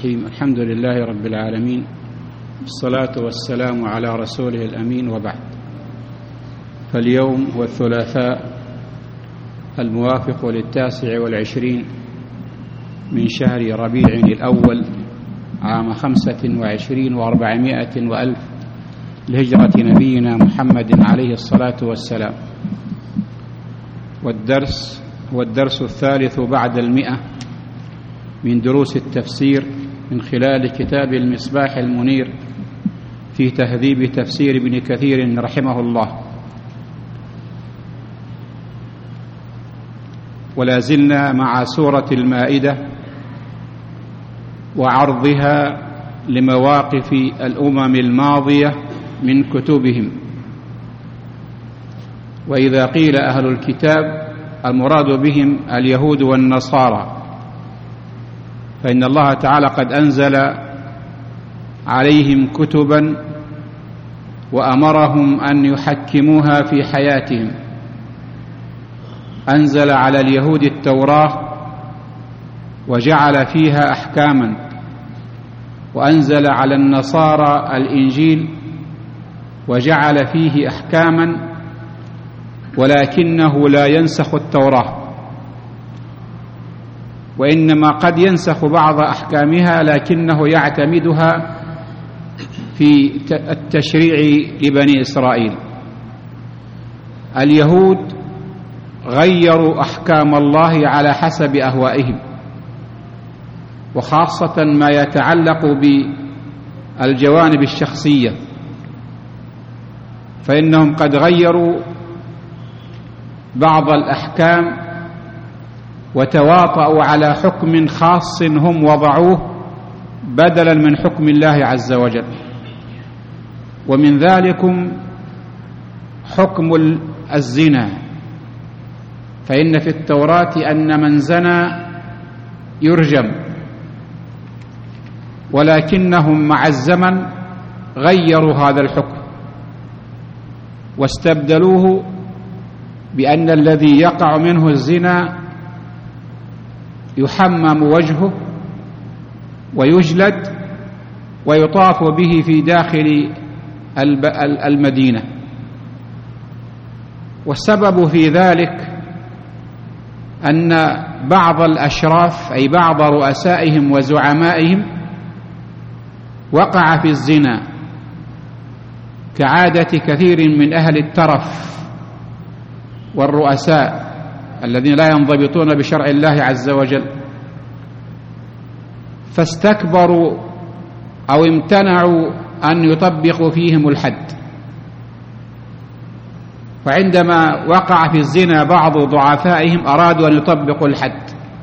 الرحيم. الحمد لله رب العالمين، والصلاة والسلام على رسوله الأمين، وبعد. فاليوم هو الثلاثاء الموافق 29 من شهر ربيع الأول عام 25 و400 وألف لهجرة نبينا محمد عليه الصلاة والسلام، والدرس هو الدرس الثالث بعد 100 من دروس التفسير من خلال كتاب المصباح المنير في تهذيب تفسير ابن كثير رحمه الله. ولا زلنا مع سورة المائدة وعرضها لمواقف الأمم الماضية من كتبهم. وإذا قيل أهل الكتاب المراد بهم اليهود والنصارى، فإن الله تعالى قد أنزل عليهم كتبا وأمرهم أن يحكموها في حياتهم. أنزل على اليهود التوراة وجعل فيها أحكاما، وأنزل على النصارى الإنجيل وجعل فيه أحكاما، ولكنه لا ينسخ التوراة، وإنما قد ينسخ بعض أحكامها لكنه يعتمدها في التشريع لبني إسرائيل. اليهود غيروا أحكام الله على حسب أهوائهم، وخاصة ما يتعلق بالجوانب الشخصية، فإنهم قد غيروا بعض الأحكام وتواطؤوا على حكم خاص هم وضعوه بدلا من حكم الله عز وجل. ومن ذلكم حكم الزنا، فإن في التوراة أن من زنى يرجم، ولكنهم مع الزمن غيروا هذا الحكم واستبدلوه بأن الذي يقع منه الزنا يحمم وجهه ويجلد ويطاف به في داخل المدينة. والسبب في ذلك أن بعض الأشراف أي بعض رؤسائهم وزعمائهم وقع في الزنا كعادة كثير من أهل الترف والرؤساء الذين لا ينضبطون بشرع الله عز وجل، فاستكبروا أو امتنعوا أن يطبقوا فيهم الحد. فعندما وقع في الزنا بعض ضعفائهم أرادوا أن يطبقوا الحد،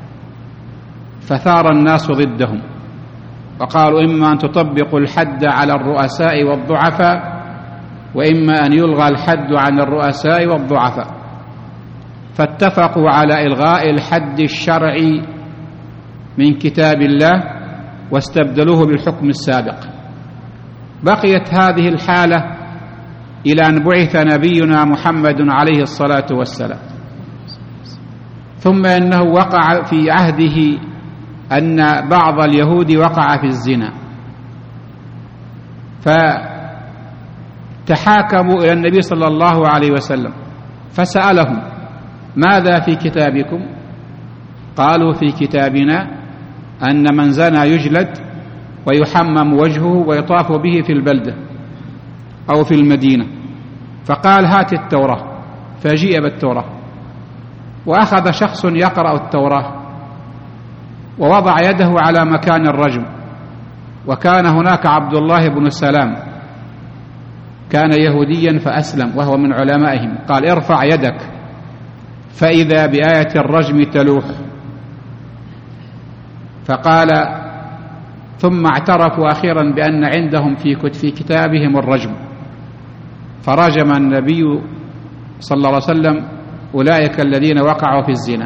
فثار الناس ضدهم وقالوا إما أن تطبقوا الحد على الرؤساء والضعفاء، وإما أن يلغى الحد عن الرؤساء والضعفاء. فاتفقوا على إلغاء الحد الشرعي من كتاب الله واستبدلوه بالحكم السابق. بقيت هذه الحالة إلى أن بعث نبينا محمد عليه الصلاة والسلام، ثم إنه وقع في عهده أن بعض اليهود وقع في الزنا، فتحاكموا إلى النبي صلى الله عليه وسلم فسألهم: ماذا في كتابكم؟ قالوا: في كتابنا أن من زنى يجلد ويحمم وجهه ويطاف به في البلدة أو في المدينة. فقال: هات التوراة. فجيء بالتوراة، وأخذ شخص يقرأ التوراة ووضع يده على مكان الرجم، وكان هناك عبد الله بن سلام كان يهوديا فأسلم وهو من علمائهم، قال: ارفع يدك، فإذا بآية الرجم تلوح. فقال: ثم اعترفوا أخيرا بأن عندهم في كتابهم الرجم، فرجم النبي صلى الله عليه وسلم أولئك الذين وقعوا في الزنا.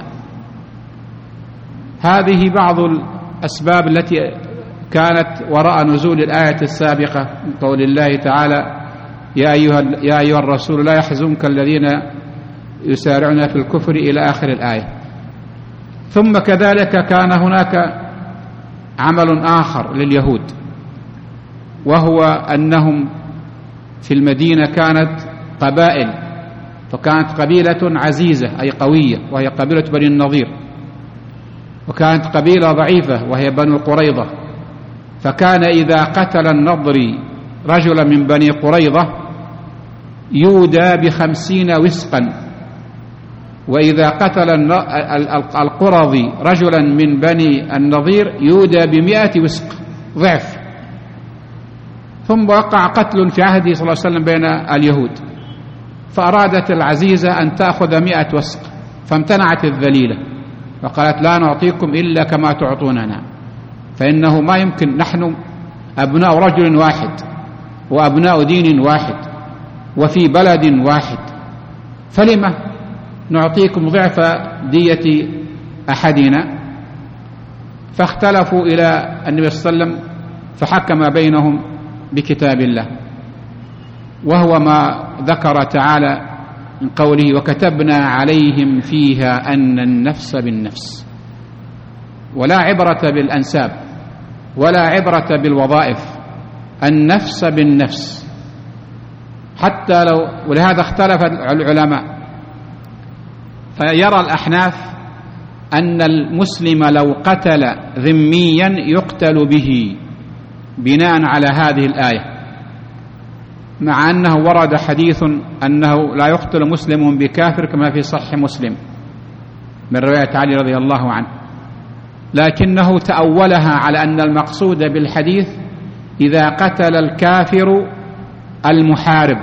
هذه بعض الأسباب التي كانت وراء نزول الآية السابقة من قول الله تعالى: يا أيها الرسول لا يحزنك الذين يسارعون في الكفر إلى آخر الآية. ثم كذلك كان هناك عمل آخر لليهود، وهو أنهم في المدينة كانت قبائل، فكانت قبيلة عزيزة أي قوية وهي قبيلة بني النضير، وكانت قبيلة ضعيفة وهي بنو قريظة، فكان إذا قتل النضري رجلا من بني قريظة يودى ب50 وسقا، وإذا قتل القرظي رجلا من بني النضير يودى ب100 وسق ضعف. ثم وقع قتل في عهده صلى الله عليه وسلم بين اليهود، فأرادت العزيزة أن تأخذ 100 وسق، فامتنعت الذليلة وقالت لا نعطيكم إلا كما تعطوننا، فإنه ما يمكن، نحن أبناء رجل واحد وأبناء دين واحد وفي بلد واحد، فلما نعطيكم ضعف دية أحدنا؟ فاختلفوا إلى النبي صلى الله عليه وسلم فحكم بينهم بكتاب الله، وهو ما ذكر تعالى من قوله وكتبنا عليهم فيها أن النفس بالنفس. ولا عبرة بالأنساب ولا عبرة بالوظائف، النفس بالنفس. حتى لو، ولهذا اختلف العلماء، فيرى الأحناف أن المسلم لو قتل ذميا يقتل به بناء على هذه الآية، مع أنه ورد حديث أنه لا يقتل مسلم بكافر كما في صحيح مسلم من رواية علي رضي الله عنه، لكنه تأولها على أن المقصود بالحديث إذا قتل الكافر المحارب،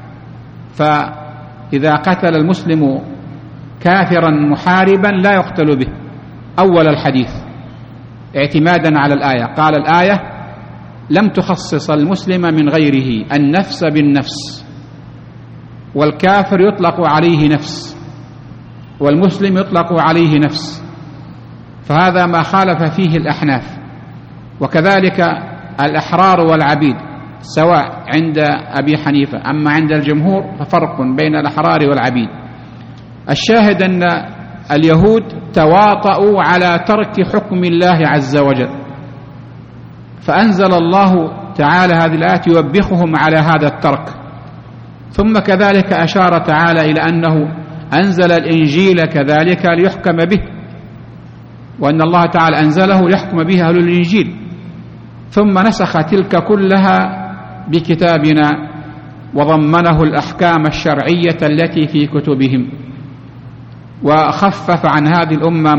فإذا قتل المسلم كافرا محاربا لا يقتل به، أول الحديث اعتمادا على الآية. قال الآية لم تخصص المسلم من غيره، النفس بالنفس، والكافر يطلق عليه نفس والمسلم يطلق عليه نفس، فهذا ما خالف فيه الأحناف. وكذلك الأحرار والعبيد سواء عند أبي حنيفة، أما عند الجمهور ففرق بين الأحرار والعبيد. الشاهد أن اليهود تواطؤوا على ترك حكم الله عز وجل، فأنزل الله تعالى هذه الآيات يوبخهم على هذا الترك. ثم كذلك أشار تعالى إلى أنه أنزل الإنجيل كذلك ليحكم به، وأن الله تعالى أنزله ليحكم به أهل الإنجيل، ثم نسخ تلك كلها بكتابنا وضمنه الأحكام الشرعية التي في كتبهم، وخفف عن هذه الأمة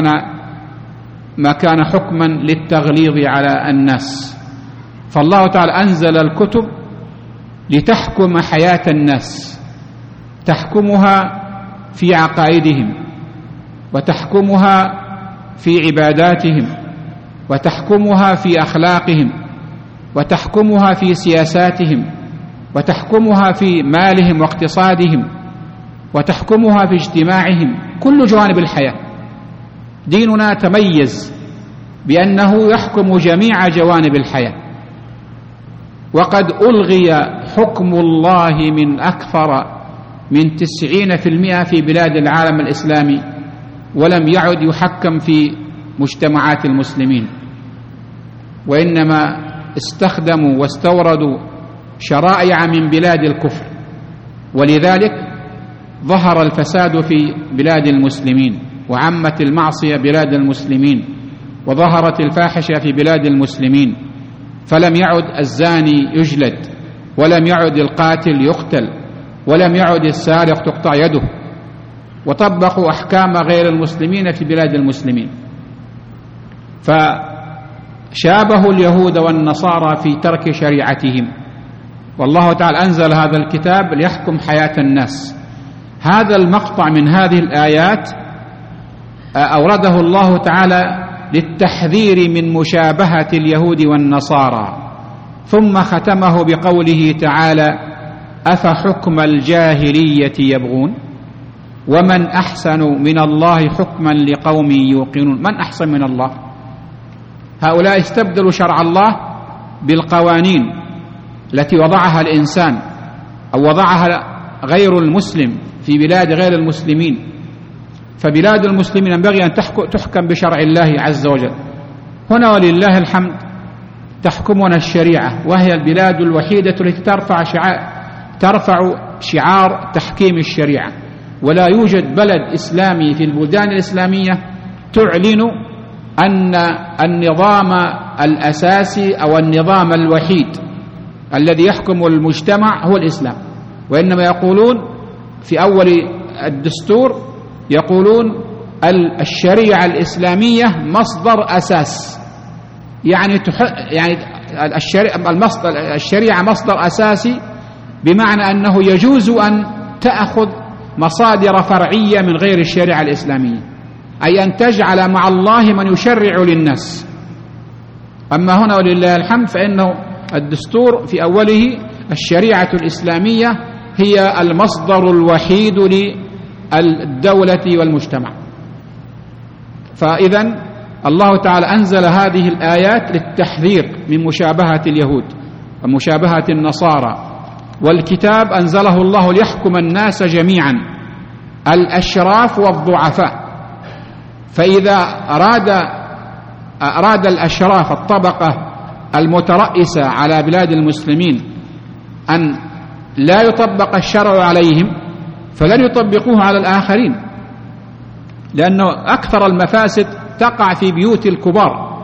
ما كان حكما للتغليظ على الناس. فالله تعالى أنزل الكتب لتحكم حياة الناس، تحكمها في عقائدهم، وتحكمها في عباداتهم، وتحكمها في أخلاقهم، وتحكمها في سياساتهم، وتحكمها في مالهم واقتصادهم، وتحكمها في اجتماعهم، كل جوانب الحياة. ديننا تميز بأنه يحكم جميع جوانب الحياة، وقد ألغي حكم الله من أكثر من 90% في بلاد العالم الإسلامي، ولم يعد يحكم في مجتمعات المسلمين، وإنما استخدموا واستوردوا شرائع من بلاد الكفر، ولذلك ظهر الفساد في بلاد المسلمين، وعمت المعصية بلاد المسلمين، وظهرت الفاحشة في بلاد المسلمين، فلم يعد الزاني يجلد، ولم يعد القاتل يقتل، ولم يعد السارق تقطع يده، وطبقوا أحكام غير المسلمين في بلاد المسلمين. فشابهوا اليهود والنصارى في ترك شريعتهم، والله تعالى أنزل هذا الكتاب ليحكم حياة الناس. هذا المقطع من هذه الآيات أورده الله تعالى للتحذير من مشابهة اليهود والنصارى، ثم ختمه بقوله تعالى أفحكم الجاهلية يبغون ومن أحسن من الله حكما لقوم يوقنون. من أحسن من الله؟ هؤلاء استبدلوا شرع الله بالقوانين التي وضعها الإنسان أو وضعها غير المسلم في بلاد غير المسلمين، فبلاد المسلمين ينبغي أن تحكم بشرع الله عز وجل. هنا ولله الحمد تحكمنا الشريعة، وهي البلاد الوحيدة التي ترفع شعار تحكيم الشريعة، ولا يوجد بلد إسلامي في البلدان الإسلامية تعلن أن النظام الأساسي أو النظام الوحيد الذي يحكم المجتمع هو الإسلام، وإنما يقولون في أول الدستور يقولون الشريعة الإسلامية مصدر أساس، يعني الشريعة مصدر أساسي، بمعنى أنه يجوز أن تأخذ مصادر فرعية من غير الشريعة الإسلامية، أي أن تجعل مع الله من يشرع للناس. أما هنا ولله الحمد فإنه الدستور في أوله الشريعة الإسلامية هي المصدر الوحيد للدولة والمجتمع. فإذن الله تعالى أنزل هذه الآيات للتحذير من مشابهة اليهود ومشابهة النصارى، والكتاب أنزله الله ليحكم الناس جميعا، الأشراف والضعفاء. فإذا أراد الأشراف الطبقة المترأسة على بلاد المسلمين أن لا يطبق الشرع عليهم فلن يطبقوه على الآخرين، لأنه أكثر المفاسد تقع في بيوت الكبار،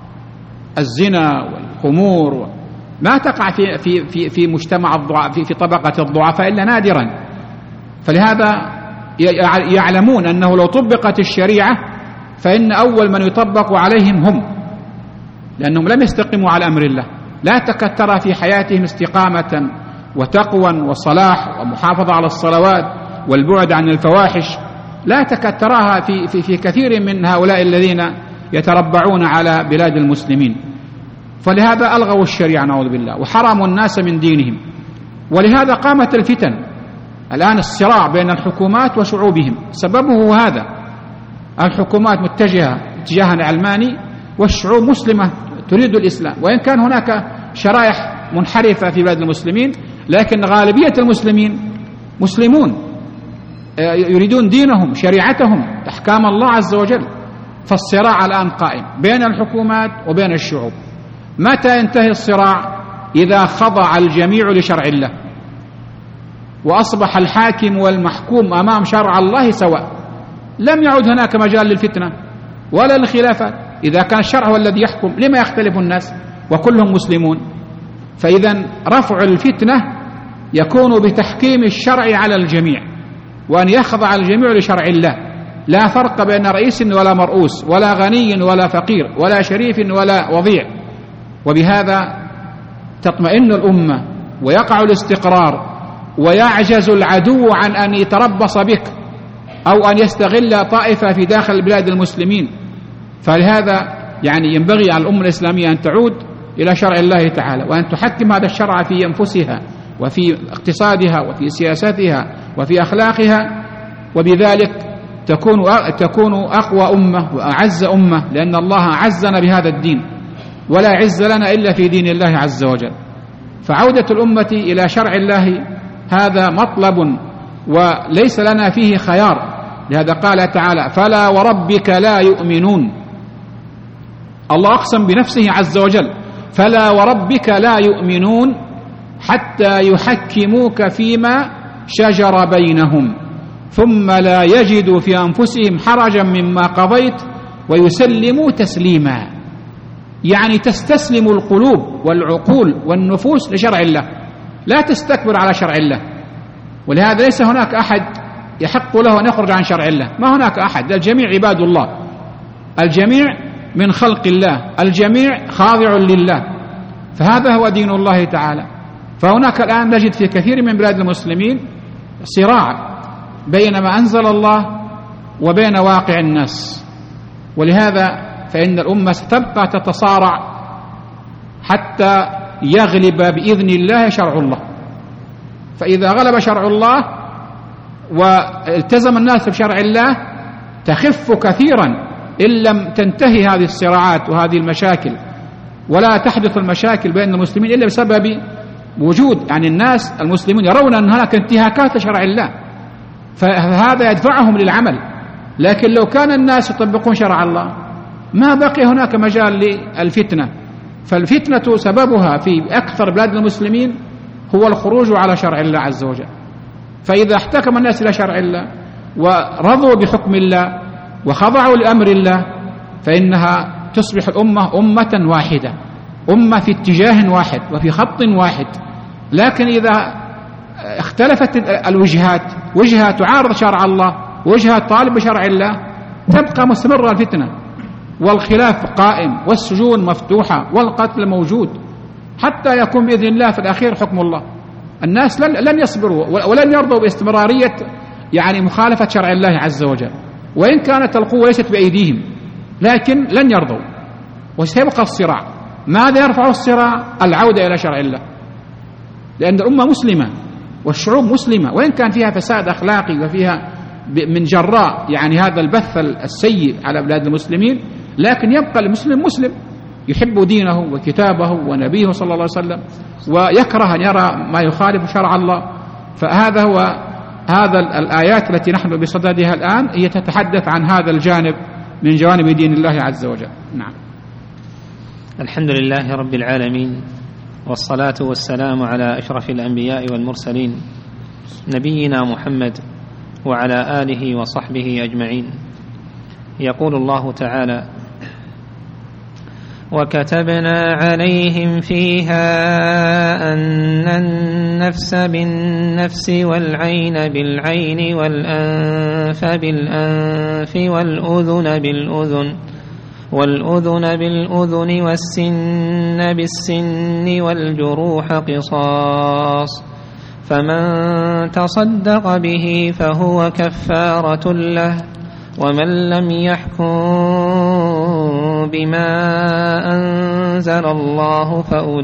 الزنا والخمور ما تقع في مجتمع في طبقة الضعفاء إلا نادرا. فلهذا يعلمون أنه لو طبقت الشريعة فإن أول من يطبق عليهم هم، لأنهم لم يستقيموا على أمر الله، لا تكتر في حياتهم استقامة وتقوى وصلاح ومحافظة على الصلوات والبعد عن الفواحش، لا تكترها في كثير من هؤلاء الذين يتربعون على بلاد المسلمين. فلهذا ألغوا الشريعة نعوذ بالله وحرموا الناس من دينهم، ولهذا قامت الفتن الآن، الصراع بين الحكومات وشعوبهم سببه هذا، الحكومات متجهة اتجاها علماني والشعوب مسلمة تريد الإسلام، وإن كان هناك شرائح منحرفة في بلاد المسلمين، لكن غالبية المسلمين مسلمون يريدون دينهم شريعتهم أحكام الله عز وجل. فالصراع الآن قائم بين الحكومات وبين الشعوب. متى ينتهي الصراع؟ إذا خضع الجميع لشرع الله وأصبح الحاكم والمحكوم أمام شرع الله سواء، لم يعد هناك مجال للفتنة ولا للخلافات. إذا كان الشرع هو الذي يحكم لما يختلف الناس وكلهم مسلمون؟ فإذا رفع الفتنة يكون بتحكيم الشرع على الجميع، وأن يخضع الجميع لشرع الله، لا فرق بين رئيس ولا مرؤوس ولا غني ولا فقير ولا شريف ولا وضيع. وبهذا تطمئن الأمة ويقع الاستقرار، ويعجز العدو عن أن يتربص بك أو أن يستغل طائفة في داخل بلاد المسلمين. فلهذا ينبغي على الأمة الإسلامية أن تعود إلى شرع الله تعالى، وأن تحكم هذا الشرع في أنفسها وفي اقتصادها وفي سياستها وفي أخلاقها، وبذلك تكون أقوى أمة وأعز أمة، لأن الله عزنا بهذا الدين، ولا عز لنا إلا في دين الله عز وجل. فعودة الأمة إلى شرع الله هذا مطلب وليس لنا فيه خيار. لهذا قال تعالى: فلا وربك لا يؤمنون. الله أقسم بنفسه عز وجل: فلا وربك لا يؤمنون حتى يحكموك فيما شجر بينهم ثم لا يجدوا في أنفسهم حرجا مما قضيت ويسلموا تسليما. يعني تستسلم القلوب والعقول والنفوس لشرع الله، لا تستكبر على شرع الله. ولهذا ليس هناك أحد يحق له أن يخرج عن شرع الله، ما هناك أحد، الجميع عباد الله، الجميع من خلق الله، الجميع خاضع لله، فهذا هو دين الله تعالى. فهناك الآن نجد في كثير من بلاد المسلمين صراع بين ما أنزل الله وبين واقع الناس، ولهذا فإن الأمة ستبقى تتصارع حتى يغلب بإذن الله شرع الله. فإذا غلب شرع الله والتزم الناس بشرع الله تخف كثيرا إن لم تنتهي هذه الصراعات وهذه المشاكل، ولا تحدث المشاكل بين المسلمين إلا بسبب وجود الناس المسلمون يرون أن هناك انتهاكات لشرع الله، فهذا يدفعهم للعمل. لكن لو كان الناس يطبقون شرع الله ما بقي هناك مجال للفتنة. فالفتنة سببها في أكثر بلاد المسلمين هو الخروج على شرع الله عز وجل. فإذا احتكم الناس إلى شرع الله ورضوا بحكم الله وخضعوا لأمر الله فإنها تصبح الأمة أمة واحدة، أمة في اتجاه واحد وفي خط واحد. لكن إذا اختلفت الوجهات، وجهة تعارض شرع الله ووجهة طالب بشرع الله، تبقى مستمرة الفتنة والخلاف قائم والسجون مفتوحة والقتل موجود، حتى يكون بإذن الله في الأخير حكم الله. الناس لن يصبروا ولن يرضوا باستمرارية يعني مخالفة شرع الله عز وجل، وإن كانت القوة ليست بأيديهم لكن لن يرضوا، وسيبقى الصراع. ماذا يرفع الصراع؟ العودة إلى شرع الله، لأن الأمة مسلمة والشعوب مسلمة، وإن كان فيها فساد أخلاقي وفيها من جراء يعني هذا البث السيء على بلاد المسلمين، لكن يبقى المسلم مسلم يحب دينه وكتابه ونبيه صلى الله عليه وسلم، ويكره أن يرى ما يخالف شرع الله. فهذا هو هذا الآيات التي نحن بصددها الآن هي تتحدث عن هذا الجانب من جوانب دين الله عز وجل. نعم. الحمد لله رب العالمين، والصلاة والسلام على أشرف الأنبياء والمرسلين نبينا محمد وعلى آله وصحبه أجمعين. يقول الله تعالى: وكتبنا عليهم فيها أن النفس بالنفس والعين بالعين والأنف بالأنف والأذن بالأذن والسن بالسن والجروح قصاص، فمن تصدق به فهو كفارة له، ومن لم يحكم بما أنزل الله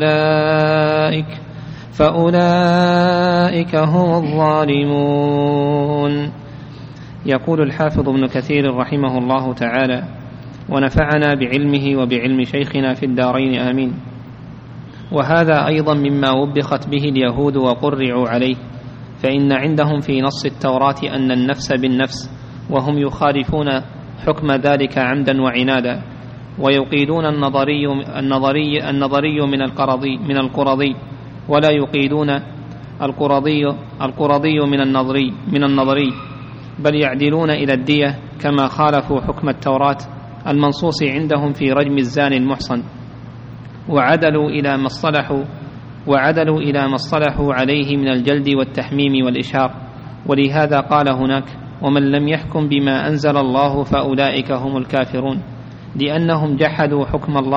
فأولئك هم الظالمون. يقول الحافظ ابن كثير رحمه الله تعالى: ونفعنا بعلمه وبعلم شيخنا في الدارين آمين. وهذا أيضا مما وبخت به اليهود وقرعوا عليه، فإن عندهم في نص التوراة أن النفس بالنفس، وهم يخالفون حكم ذلك عمدا وعنادا، ويقيدون النظري من القرضي، ولا يقيدون القرضي من النظري، بل يعدلون إلى الدية، كما خالفوا حكم التوراة المنصوص عندهم في رجم الزاني المحصن، وعدلوا إلى ما اصطلحوا عليه من الجلد والتحميم والإشهار. ولهذا قال هناك: ومن لم يحكم بما أنزل الله فأولئك هم الكافرون، لأنهم جحدوا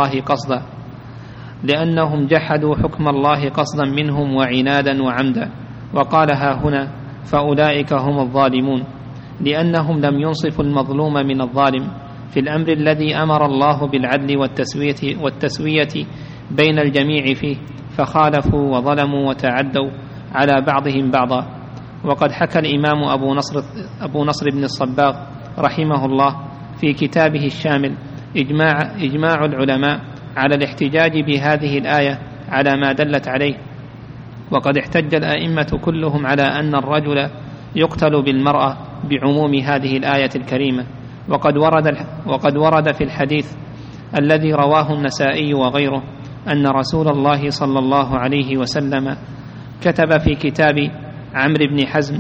حكم الله قصدا منهم وعنادا وعمدا. وقالها هنا: فأولئك هم الظالمون، لأنهم لم ينصفوا المظلوم من الظالم في الأمر الذي أمر الله بالعدل والتسوية بين الجميع فيه، فخالفوا وظلموا وتعدوا على بعضهم بعضا. وقد حكى الإمام أبو نصر بن الصباغ رحمه الله في كتابه الشامل إجماع العلماء على الاحتجاج بهذه الآية على ما دلت عليه. وقد احتج الأئمة كلهم على أن الرجل يقتل بالمرأة بعموم هذه الآية الكريمة. وقد ورد في الحديث الذي رواه النسائي وغيره أن رسول الله صلى الله عليه وسلم كتب في كتاب عمرو بن حزم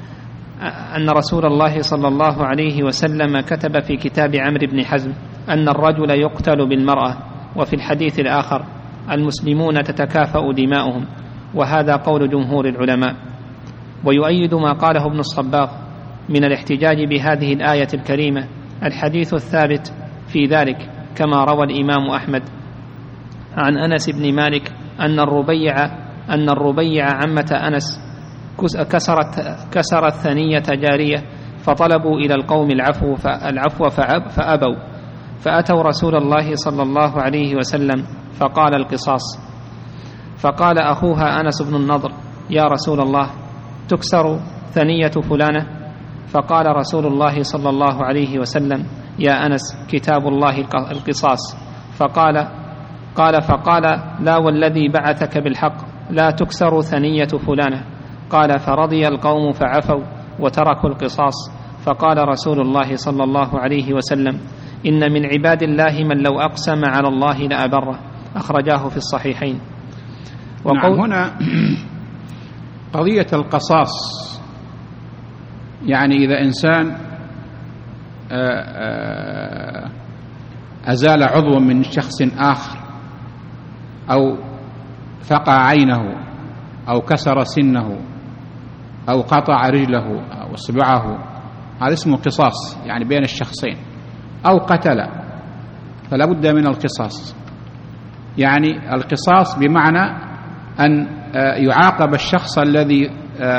أن الرجل يقتل بالمرأة. وفي الحديث الآخر: المسلمون تتكافأ دماؤهم. وهذا قول جمهور العلماء. ويؤيد ما قاله ابن الصباغ من الاحتجاج بهذه الآية الكريمة الحديث الثابت في ذلك، كما روى الإمام أحمد عن أنس بن مالك أن الربيع عمة أنس كسرت ثنية جارية، فطلبوا إلى القوم العفو فأبوا، فأتوا رسول الله صلى الله عليه وسلم فقال: القصاص. فقال أخوها أنس بن النضر: يا رسول الله، تكسر ثنية فلانة؟ فقال رسول الله صلى الله عليه وسلم: يا أنس، كتاب الله القصاص. فقال: لا والذي بعثك بالحق، لا تكسر ثنية فلانة. قال: فرضي القوم فعفوا وتركوا القصاص. فقال رسول الله صلى الله عليه وسلم: إن من عباد الله من لو أقسم على الله لأبره، أخرجاه في الصحيحين. نعم. هنا قضية القصاص، يعني إذا إنسان أزال عضوا من شخص آخر أو فقع عينه أو كسر سنه أو قطع رجله أو اصبعه، هذا اسمه قصاص، يعني بين الشخصين، أو قتل، فلا بد من القصاص. يعني القصاص بمعنى أن يعاقب الشخص الذي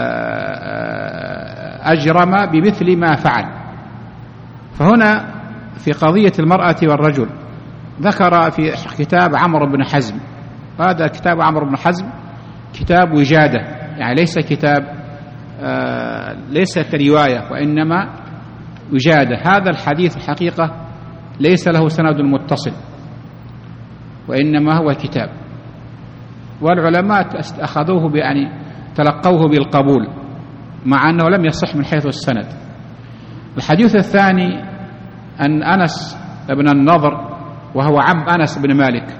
أجرم بمثل ما فعل. فهنا في قضية المرأة والرجل ذكر في كتاب عمرو بن حزم، هذا كتاب عمرو بن حزم كتاب وجادة، يعني ليس كتاب ليس كرواية وإنما وجادة. هذا الحديث الحقيقة ليس له سند متصل وإنما هو كتاب، والعلماء أخذوه يعني تلقوه بالقبول مع أنه لم يصح من حيث السند. الحديث الثاني أن أنس بن النضر وهو عم أنس بن مالك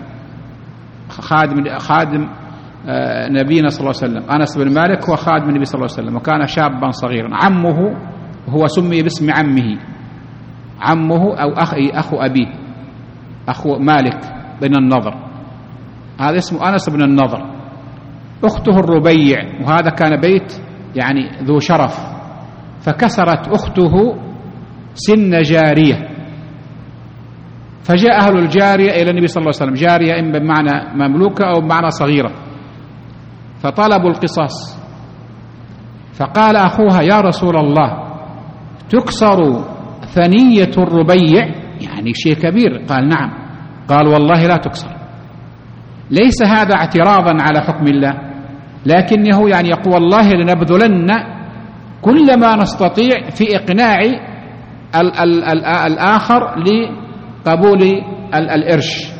خادم نبينا صلى الله عليه وسلم، أنس بن مالك هو خادم النبي صلى الله عليه وسلم وكان شابا صغيرا. عمه هو سمي باسم عمه أو أخو أبيه، أخو مالك بن النضر، هذا اسمه أنس بن النضر. أخته الربيع، وهذا كان بيت يعني ذو شرف، فكسرت أخته سن جارية، فجاء أهل الجارية إلى النبي صلى الله عليه وسلم، جارية إما بمعنى مملوكة أو بمعنى صغيرة، فطلبوا القصاص. فقال أخوها: يا رسول الله، تكسر ثنية الربيع، يعني شيء كبير. قال: نعم. قال: والله لا تكسر. ليس هذا اعتراضا على حكم الله، لكنه يعني يقول: والله لنبذلن كل ما نستطيع في إقناع الآخر لقبول الإرش.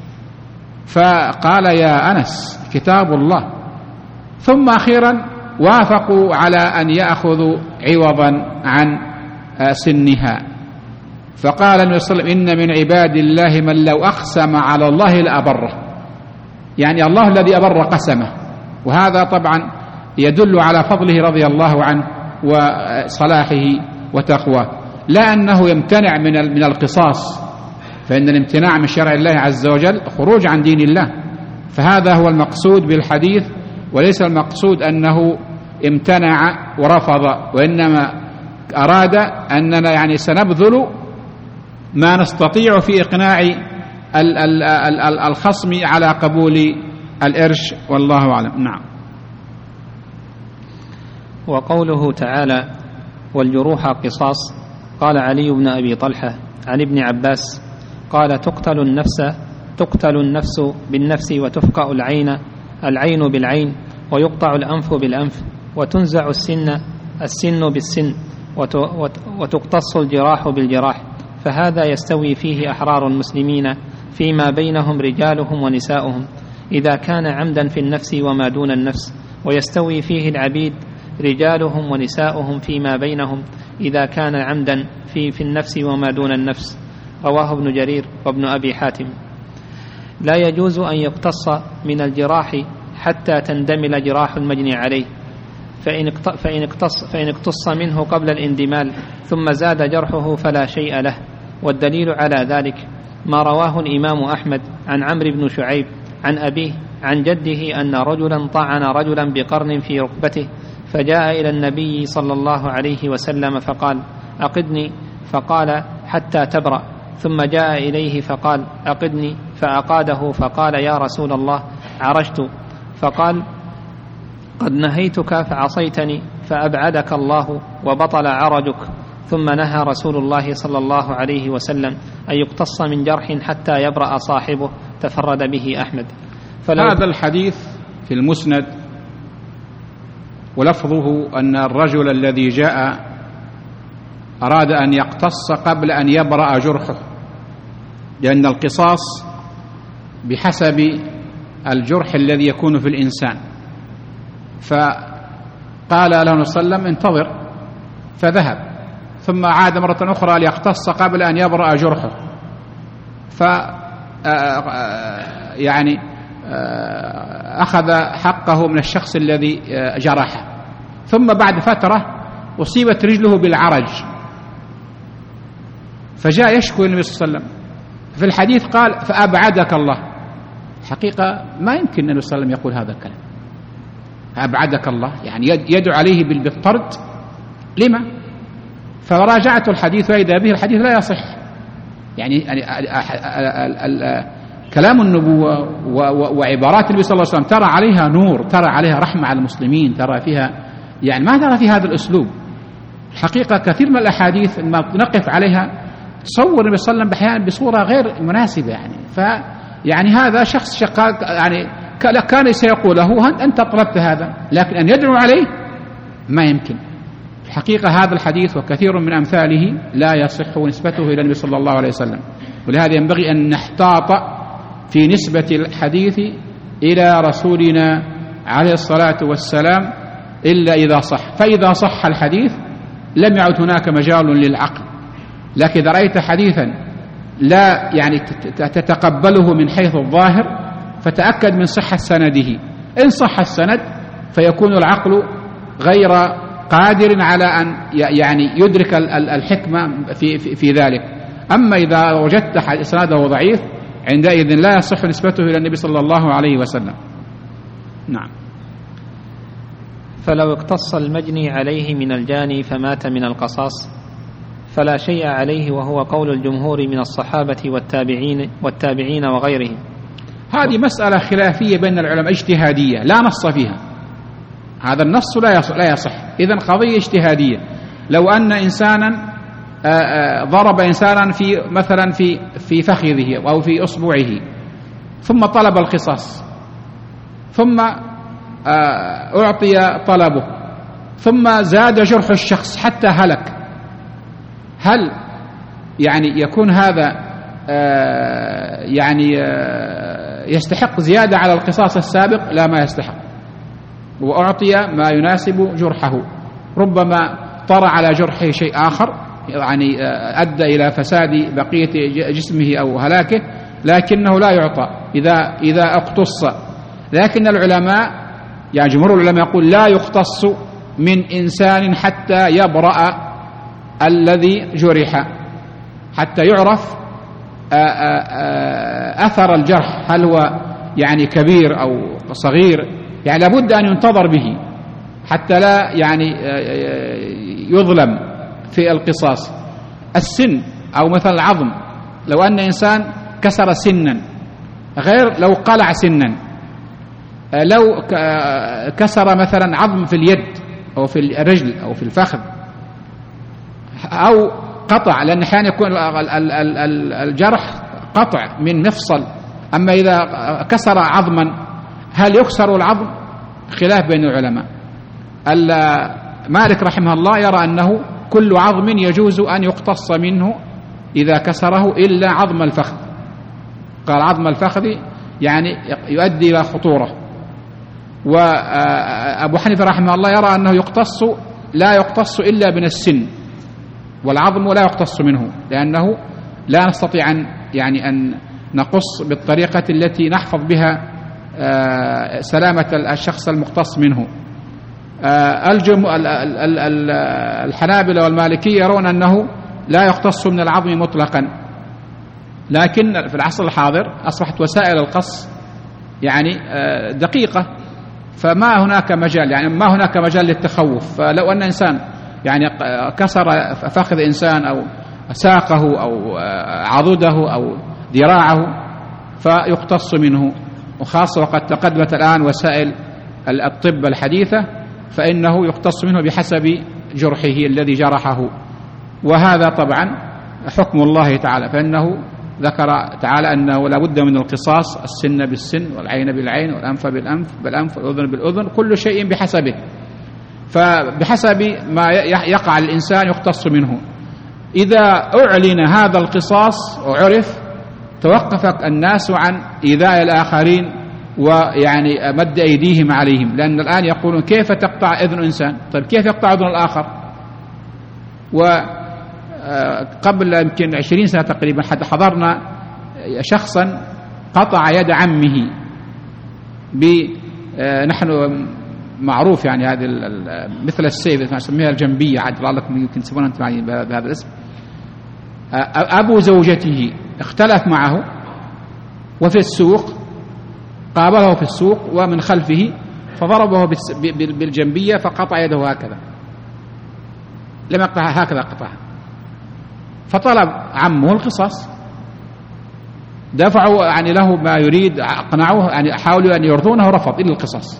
فقال: يا أنس، كتاب الله. ثم أخيرا وافقوا على أن يأخذوا عوضا عن سنها. فقال النبي صلى الله عليه وسلم: إن من عباد الله من لو أقسم على الله لأبره، يعني الله الذي أبر قسمه. وهذا طبعا يدل على فضله رضي الله عنه وصلاحه وتقواه، لا أنه يمتنع من القصاص، فإن الامتناع من شرع الله عز وجل خروج عن دين الله. فهذا هو المقصود بالحديث، وليس المقصود أنه امتنع ورفض، وإنما أراد أننا يعني سنبذل ما نستطيع في إقناع الخصم على قبول الإرش، والله أعلم. نعم. وقوله تعالى: والجروح قصاص، قال علي بن أبي طلحة عن ابن عباس قال: تقتل النفس بالنفس، وتفقأ العين بالعين، ويقطع الأنف بالأنف، وتنزع السن بالسن، وتقتص الجراح بالجراح. فهذا يستوي فيه أحرار المسلمين فيما بينهم رجالهم ونساؤهم إذا كان عمدا في النفس وما دون النفس، ويستوي فيه العبيد رجالهم ونساؤهم فيما بينهم إذا كان عمدا في النفس وما دون النفس. رواه ابن جرير وابن أبي حاتم. لا يجوز أن يقتص من الجراح حتى تندمل جراح المجني عليه، فإن اقتص منه قبل الاندمال ثم زاد جرحه فلا شيء له. والدليل على ذلك ما رواه الإمام أحمد عن عمرو بن شعيب عن أبيه عن جده أن رجلا طعن رجلا بقرن في ركبته، فجاء إلى النبي صلى الله عليه وسلم فقال: أقدني، فقال: حتى تبرأ. ثم جاء إليه فقال: أقدني، فأقاده، فقال: يا رسول الله، عرجت. فقال: قد نهيتك فعصيتني، فأبعدك الله وبطل عرجك. ثم نهى رسول الله صلى الله عليه وسلم أن يقتص من جرح حتى يبرأ صاحبه. تفرد به أحمد. هذا الحديث في المسند، ولفظه أن الرجل الذي جاء أراد أن يقتص قبل أن يبرأ جرحه، لأن القصاص بحسب الجرح الذي يكون في الإنسان. فقال له صلى الله عليه وسلم: انتظر، فذهب، ثم عاد مرة أخرى ليقتص قبل أن يبرأ جرحه، يعني أخذ حقه من الشخص الذي جرحه، ثم بعد فترة أصيبت رجله بالعرج فجاء يشكو النبي صلى الله عليه وسلم. في الحديث قال فأبعدك الله. حقيقة ما يمكن النبي صلى الله عليه وسلم يقول هذا الكلام، أبعدك الله، يعني يدعو عليه بالطرد. لما؟ فراجعت الحديث وإذا به الحديث لا يصح. يعني كلام النبوة وعبارات النبي صلى الله عليه وسلم ترى عليها نور، ترى عليها رحمة على المسلمين، ترى فيها يعني ما ترى في هذا الأسلوب. الحقيقة كثير من الأحاديث ما نقف عليها تصور النبي صلى الله عليه وسلم أحيانا بصورة غير مناسبة، يعني هذا شخص شقاق، يعني كان سيقوله أنت طلبت هذا، لكن أن يدعو عليه ما يمكن. الحقيقة هذا الحديث وكثير من أمثاله لا يصح نسبته إلى النبي صلى الله عليه وسلم، ولهذا ينبغي أن نحتاط في نسبة الحديث إلى رسولنا عليه الصلاة والسلام إلا إذا صح. فإذا صح الحديث لم يعد هناك مجال للعقل. لكن إذا رأيت حديثا لا يعني تتقبله من حيث الظاهر فتأكد من صحة سنده. إن صح السند فيكون العقل غير قادر على أن يعني يدرك الحكمة في ذلك. أما إذا وجدت إسناده ضعيف عندئذ لا يصح نسبته إلى النبي صلى الله عليه وسلم. نعم. فلو اقتص المجني عليه من الجاني فمات من القصاص فلا شيء عليه، وهو قول الجمهور من الصحابة والتابعين وغيرهم. هذه مسألة خلافية بين العلماء اجتهادية لا نص فيها، هذا النص لا يصح. إذن قضية اجتهادية. لو أن إنسانا ضرب إنسانا مثلا في فخذه أو في أصبعه ثم طلب القصاص، ثم أعطي طلبه، ثم زاد جرح الشخص حتى هلك، هل يعني يكون هذا يعني يستحق زيادة على القصاص السابق؟ لا، ما يستحق. وأعطي ما يناسب جرحه، ربما طرأ على جرحه شيء آخر يعني أدى إلى فساد بقية جسمه أو هلاكه، لكنه لا يعطى إذا اقتص. لكن العلماء يعني جمهور العلماء يقول لا يقتص من إنسان حتى يبرأ الذي جرح، حتى يعرف أثر الجرح هل هو يعني كبير أو صغير، يعني لابد أن ينتظر به حتى لا يعني يظلم في القصاص. السن أو مثل العظم، لو أن إنسان كسر سنا غير لو قلع سنا، لو كسر مثلا عظم في اليد أو في الرجل أو في الفخذ أو قطع، لأن أحيانا يكون الجرح قطع من مفصل. أما إذا كسر عظما هل يكسر العظم؟ خلاف بين العلماء. مالك رحمه الله يرى أنه كل عظم يجوز أن يقتص منه إذا كسره إلا عظم الفخذ. قال عظم الفخذ يعني يؤدي إلى خطورة. وأبو حنيفة رحمه الله يرى أنه لا يقتص إلا من السن، والعظم لا يقتص منه، لأنه لا نستطيع أن نقص بالطريقة التي نحفظ بها سلامة الشخص المقتص منه. الحنابلة والمالكية يرون أنه لا يقتص من العظم مطلقا، لكن في العصر الحاضر أصبحت وسائل القص يعني دقيقة، فما هناك مجال للتخوف. فلو أن إنسان يعني كسر فخذ إنسان أو ساقه أو عضده أو ذراعه فيقتص منه، وخاصة وقد تقدمت الآن وسائل الطب الحديثة، فإنه يقتص منه بحسب جرحه الذي جرحه. وهذا طبعا حكم الله تعالى، فإنه ذكر تعالى أنه لا بد من القصاص، السن بالسن والعين بالعين والأنف بالأنف والأذن بالأذن، كل شيء بحسبه. فبحسب ما يقع الإنسان يقتص منه. إذا أعلن هذا القصاص وعرف توقفت الناس عن إيذاء الآخرين ويعني مد أيديهم عليهم، لأن الآن يقولون كيف تقطع إذن إنسان؟ طيب كيف يقطع إذن الآخر؟ وقبل يمكن 20 سنة تقريبا حضرنا شخصا قطع يد عمه نحن معروف يعني هذه مثل السيف نسميها الجنبية، عاد لعلكم يمكن تسمونها أنتم بهذا الاسم. أبو زوجته اختلف معه وفي السوق، قابله في السوق ومن خلفه فضربه بالجنبية فقطع يده هكذا، لم يقطعها هكذا قطعها، فطلب عمه القصاص، دفعوا يعني له ما يريد، أقنعوه يعني حاولوا أن يرضونه، رفض إلا القصاص،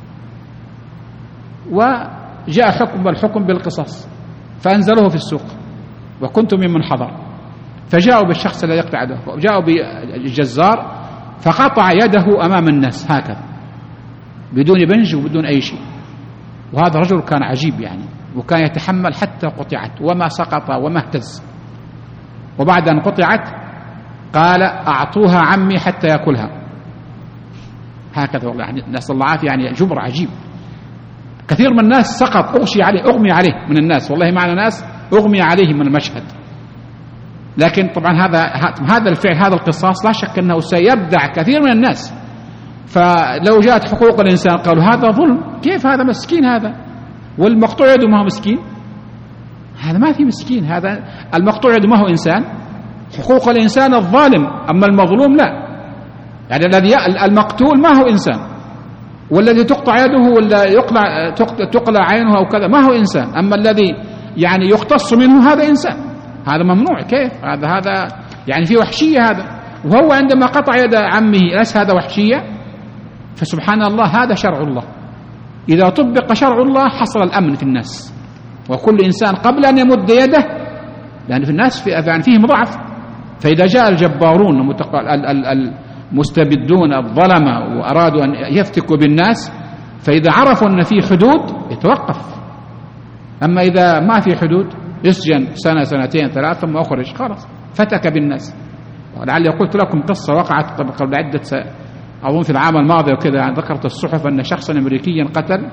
وجاء الحكم بالقصاص فأنزلوه في السوق وكنت ممن حضر، فجاءوا بالشخص الذي يقطع يده، جاءوا بالجزار فقطع يده أمام الناس هكذا بدون بنج وبدون أي شيء. وهذا الرجل كان عجيب يعني، وكان يتحمل حتى قطعت وما سقط وما اهتز. وبعد أن قطعت قال أعطوها عمي حتى يأكلها، هكذا والله يعني نسأل الله العافية، يعني جبر عجيب. كثير من الناس سقط أغمي عليه من الناس، والله معنا ناس أغمي عليه من المشهد. لكن طبعا هذا الفعل، هذا القصاص لا شك أنه سيبدع كثير من الناس. فلو جاءت حقوق الإنسان قالوا هذا ظلم، كيف هذا مسكين هذا، والمقطوع يده ما هو مسكين، هذا ما في مسكين، هذا المقطوع يده ما هو إنسان. حقوق الإنسان الظالم، أما المظلوم لا، يعني الذي المقتول ما هو إنسان، والذي تقطع يده ولا تقلع عينه أو كذا ما هو إنسان، أما الذي يعني يقتص منه هذا إنسان، هذا ممنوع. كيف هذا يعني في وحشية هذا. وهو عندما قطع يد عمه ليس هذا وحشية؟ فسبحان الله هذا شرع الله، إذا طبق شرع الله حصل الأمن في الناس، وكل إنسان قبل أن يمد يده، لأن في الناس يعني فيهم ضعف، فإذا جاء الجبارون المستبدون الظلمة وأرادوا أن يفتكوا بالناس، فإذا عرفوا أن في حدود يتوقف. أما إذا ما في حدود يسجن سنة سنتين ثلاث ثم أخرج، خلاص فتك بالناس. ولعلي قلت لكم قصة وقعت قبل عدة أظن في العام الماضي وكذا، يعني ذكرت الصحف أن شخصا أمريكيا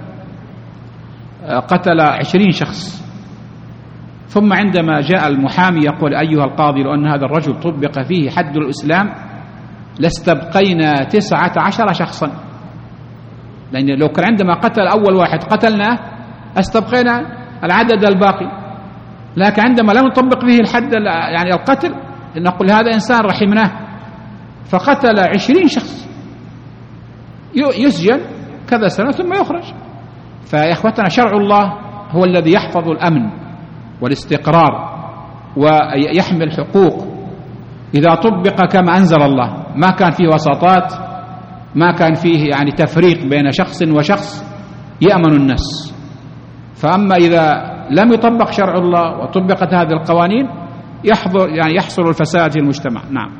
قتل 20 شخص، ثم عندما جاء المحامي يقول أيها القاضي لو أن هذا الرجل طبق فيه حد الإسلام لاستبقينا 19 شخصا، لأن لو كان عندما قتل أول واحد قتلناه استبقينا العدد الباقي، لكن عندما لم نطبق فيه الحد يعني القتل نقول هذا إنسان رحمناه، فقتل 20 شخص يسجن كذا سنة ثم يخرج. فيا إخوتنا شرع الله هو الذي يحفظ الأمن والاستقرار ويحمي الحقوق إذا طبق كما أنزل الله، ما كان فيه وساطات، ما كان فيه يعني تفريق بين شخص وشخص، يأمن الناس. فأما إذا لم يطبق شرع الله وطبقت هذه القوانين يحصل الفساد في المجتمع. نعم.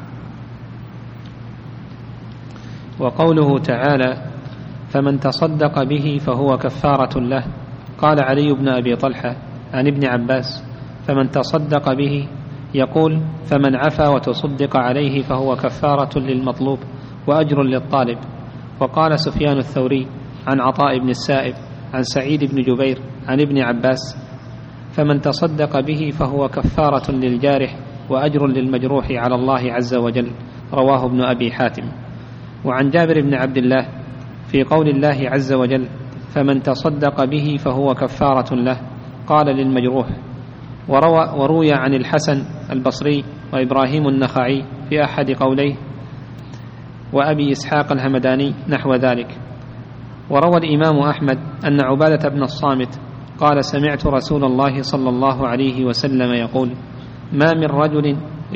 وقوله تعالى فمن تصدق به فهو كفارة له، قال علي بن أبي طلحة عن ابن عباس فمن تصدق به، يقول فمن عفا وتصدق عليه فهو كفارة للمطلوب وأجر للطالب. وقال سفيان الثوري عن عطاء بن السائب عن سعيد بن جبير عن ابن عباس فمن تصدق به فهو كفارة للجارح وأجر للمجروح على الله عز وجل، رواه ابن أبي حاتم. وعن جابر بن عبد الله في قول الله عز وجل فمن تصدق به فهو كفارة له، قال للمجروح. وروي عن الحسن البصري وإبراهيم النخعي في أحد قوليه وأبي إسحاق الهمداني نحو ذلك. وروى الإمام أحمد أن عبادة بن الصامت قال سمعت رسول الله صلى الله عليه وسلم يقول ما من رجل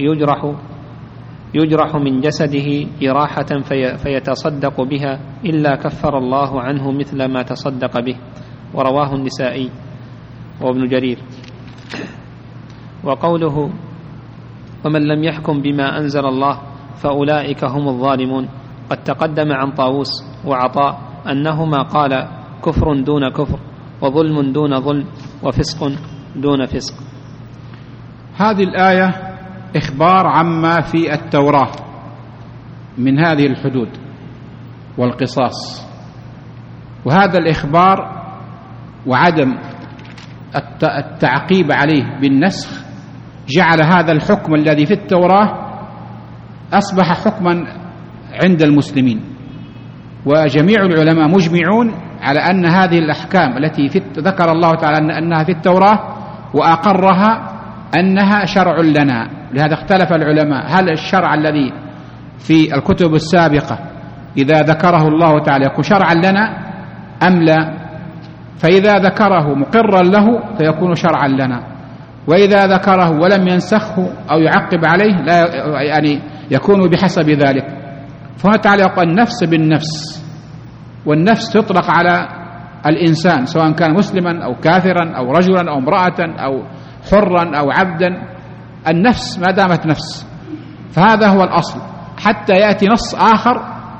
يجرح من جسده جراحة فيتصدق بها إلا كفر الله عنه مثل ما تصدق به. ورواه النسائي وابن جرير. وقوله ومن لم يحكم بما أنزل الله فأولئك هم الظالمون، قد تقدم عن طاووس وعطاء أنهما قال كفر دون كفر وظلم دون ظلم وفسق دون فسق. هذه الآية إخبار عما في التوراة من هذه الحدود والقصاص، وهذا الإخبار وعدم التعقيب عليه بالنسخ جعل هذا الحكم الذي في التوراة أصبح حكما عند المسلمين، وجميع العلماء مجمعون على أن هذه الأحكام التي ذكر الله تعالى أنها في التوراة وأقرها أنها شرع لنا. لهذا اختلف العلماء هل الشرع الذي في الكتب السابقة إذا ذكره الله تعالى يكون شرعا لنا أم لا؟ فإذا ذكره مقرا له فيكون شرعا لنا، وإذا ذكره ولم ينسخه أو يعقب عليه لا يعني يكون بحسب ذلك. فهو تعالى يقول النفس بالنفس، والنفس تطلق على الإنسان سواء كان مسلما أو كافرا أو رجلا أو امرأة أو حرا أو عبدا، النفس ما دامت نفس، فهذا هو الأصل، حتى يأتي نص آخر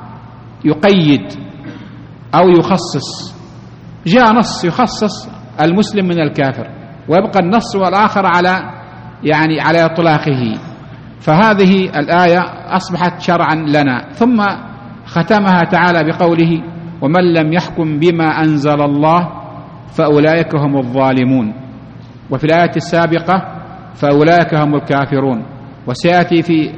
يقيد أو يخصص. جاء نص يخصص المسلم من الكافر ويبقى النص والآخر على إطلاقه، فهذه الآية أصبحت شرعا لنا. ثم ختمها تعالى بقوله ومن لم يحكم بما أنزل الله فأولئك هم الظالمون، وفي الآية السابقة فأولئك هم الكافرون، وسيأتي في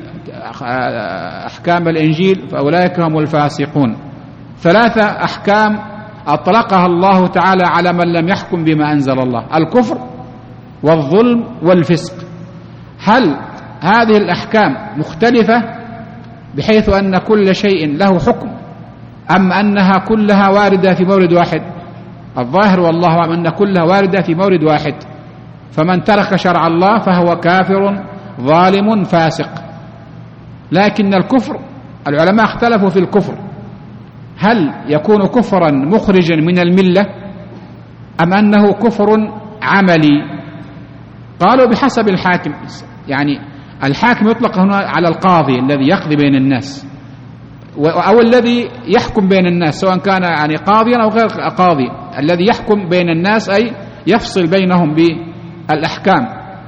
أحكام الإنجيل فأولئك هم الفاسقون. ثلاثة أحكام أطلقها الله تعالى على من لم يحكم بما أنزل الله: الكفر والظلم والفسق. هل هذه الأحكام مختلفة بحيث أن كل شيء له حكم أم أنها كلها واردة في مورد واحد؟ الظاهر والله أعلم أن كلها واردة في مورد واحد، فمن ترك شرع الله فهو كافر ظالم فاسق. لكن الكفر العلماء اختلفوا في الكفر، هل يكون كفرا مخرجا من الملة أم أنه كفر عملي؟ قالوا بحسب الحاكم، يعني الحاكم يطلق هنا على القاضي الذي يقضي بين الناس أو الذي يحكم بين الناس، سواء كان قاضيا أو غير قاضي، الذي يحكم بين الناس أي يفصل بينهم بالأحكام.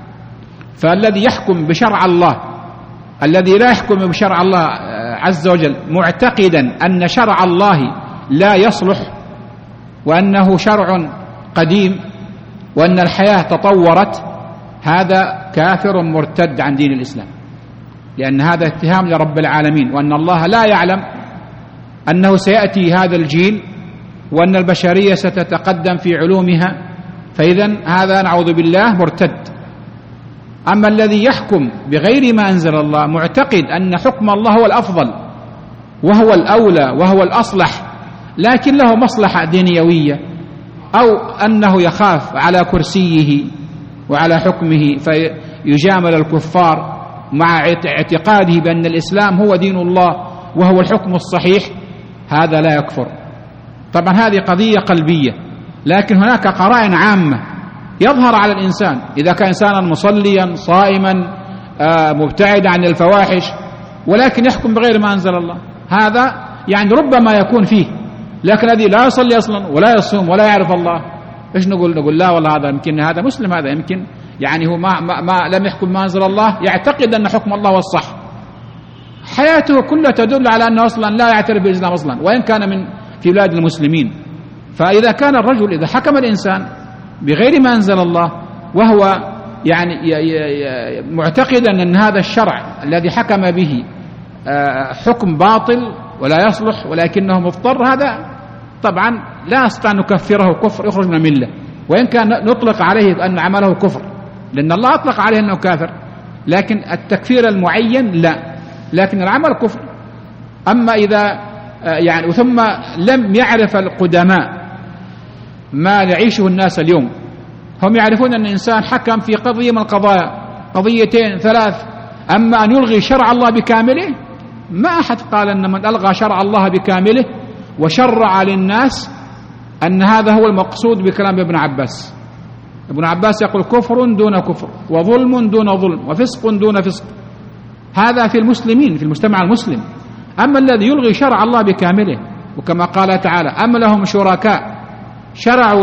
فالذي يحكم بشرع الله، الذي لا يحكم بشرع الله عز وجل معتقدا أن شرع الله لا يصلح وأنه شرع قديم وأن الحياة تطورت، هذا كافر مرتد عن دين الإسلام، لأن هذا اتهام لرب العالمين، وأن الله لا يعلم أنه سيأتي هذا الجيل وأن البشرية ستتقدم في علومها، فإذن هذا نعوذ بالله مرتد. أما الذي يحكم بغير ما أنزل الله معتقد أن حكم الله هو الأفضل وهو الأولى وهو الأصلح، لكن له مصلحة دنيوية أو أنه يخاف على كرسيه وعلى حكمه فيجامل الكفار مع اعتقاده بأن الإسلام هو دين الله وهو الحكم الصحيح، هذا لا يكفر. طبعا هذه قضية قلبية، لكن هناك قرائن عامة يظهر على الإنسان إذا كان إنسانا مصليا صائما مبتعدا عن الفواحش ولكن يحكم بغير ما أنزل الله، هذا يعني ربما يكون فيه. لكن الذي لا يصلي أصلا ولا يصوم ولا يعرف الله، إيش نقول لا والله هذا يمكن هذا مسلم، هذا يمكن يعني هو ما لم يحكم ما أنزل الله، يعتقد أن حكم الله هو الصح، حياته كلها تدل على أنه أصلا لا يعترف بالإسلام أصلا وإن كان في بلاد المسلمين. فإذا كان الرجل إذا حكم الإنسان بغير ما أنزل الله وهو يعني معتقدا أن هذا الشرع الذي حكم به حكم باطل ولا يصلح ولكنه مضطر، هذا طبعا لا نستطيع أن نكفره كفر يخرج من الملة، وإن كان نطلق عليه أن عمله كفر لأن الله أطلق عليه أنه كافر، لكن التكفير المعين لا، لكن العمل كفر. أما إذا يعني ثم لم يعرف القدماء ما يعيشه الناس اليوم، هم يعرفون أن الإنسان حكم في قضية من القضايا، قضيتين ثلاث، أما أن يلغي شرع الله بكامله ما أحد قال أن من ألغى شرع الله بكامله وشرع للناس أن هذا هو المقصود بكلام ابن عباس. ابن عباس يقول كفر دون كفر وظلم دون ظلم وفسق دون فسق، هذا في المسلمين في المجتمع المسلم. أما الذي يلغي شرع الله بكامله، وكما قال تعالى أم لهم شركاء شرعوا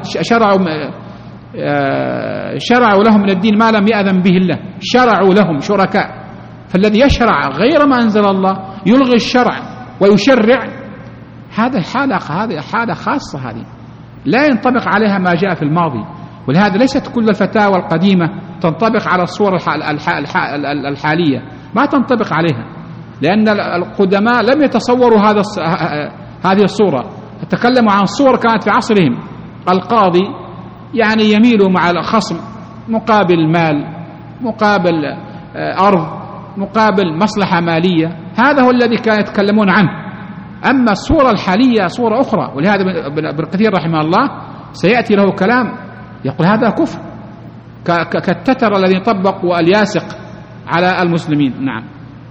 لهم من الدين ما لم يأذن به الله، شرعوا لهم شركاء. فالذي يشرع غير ما أنزل الله يلغي الشرع ويشرع، هذه حالة خاصة، هذه لا ينطبق عليها ما جاء في الماضي. ولهذا ليست كل الفتاوى القديمة تنطبق على الصور الحالية، ما تنطبق عليها. لأن القدماء لم يتصوروا هذه الصورة، تكلموا عن صور كانت في عصرهم. القاضي يعني يميل مع الخصم مقابل مال، مقابل أرض، مقابل مصلحة مالية، هذا هو الذي كانوا يتكلمون عنه. أما الصورة الحالية صورة أخرى، ولهذا ابن كثير رحمه الله سيأتي له كلام يقول هذا كفر كالتتر الذي طبقوا الياسق على المسلمين. نعم.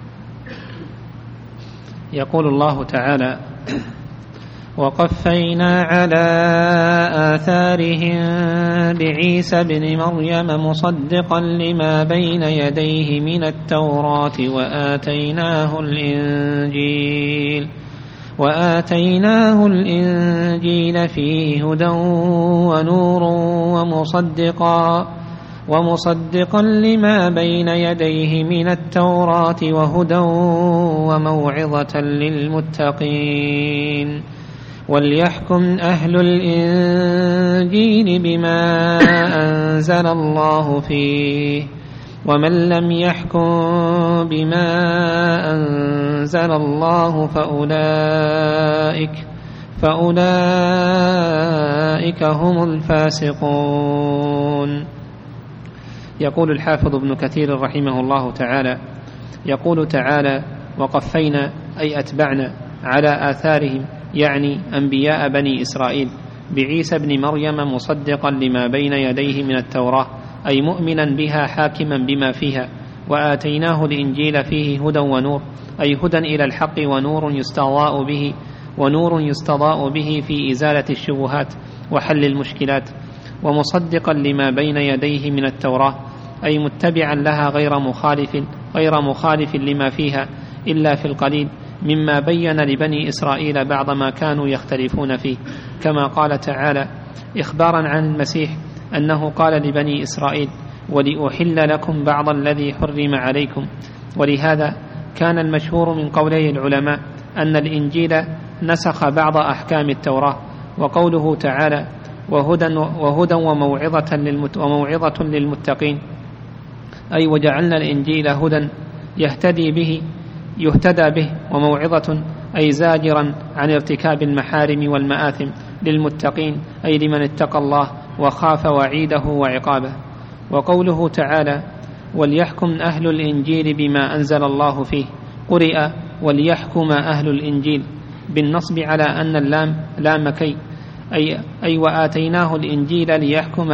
يقول الله تعالى: وقفينا على آثارهم بعيسى بن مريم مصدقا لما بين يديه من التوراة وآتيناه الإنجيل فيه هدى ونور ومصدقا لما بين يديه من التوراة وهدى وموعظة للمتقين وليحكم أهل الإنجيل بما أنزل الله فيه ومن لم يحكم بما أنزل الله فأولئك هم الفاسقون. يقول الحافظ ابن كثير رحمه الله تعالى: يقول تعالى: وقفينا أي أتبعنا على آثارهم، يعني أنبياء بني إسرائيل، بعيسى بن مريم مصدقا لما بين يديه من التوراة، أي مؤمنا بها حاكما بما فيها. وآتيناه الإنجيل فيه هدى ونور، أي هدى إلى الحق ونور يستضاء به في إزالة الشبهات وحل المشكلات. ومصدقا لما بين يديه من التوراة، أي متبعا لها غير مخالف لما فيها إلا في القليل مما بين لبني إسرائيل بعض ما كانوا يختلفون فيه، كما قال تعالى إخبارا عن المسيح أنه قال لبني إسرائيل: ولأحل لكم بعض الذي حرم عليكم. ولهذا كان المشهور من قولي العلماء أن الإنجيل نسخ بعض أحكام التوراة. وقوله تعالى: وهدى وموعظة للمتقين، أي وجعلنا الإنجيل هدى يهتدى به، وموعظة أي زاجرا عن ارتكاب المحارم والمآثم للمتقين، أي لمن اتقى الله وخاف وعيده وعقابه. وقوله تعالى: وليحكم أهل الإنجيل بما أنزل الله فيه، قرئ وليحكم أهل الإنجيل بالنصب على أن اللام لام كي، أي وآتيناه الإنجيل ليحكم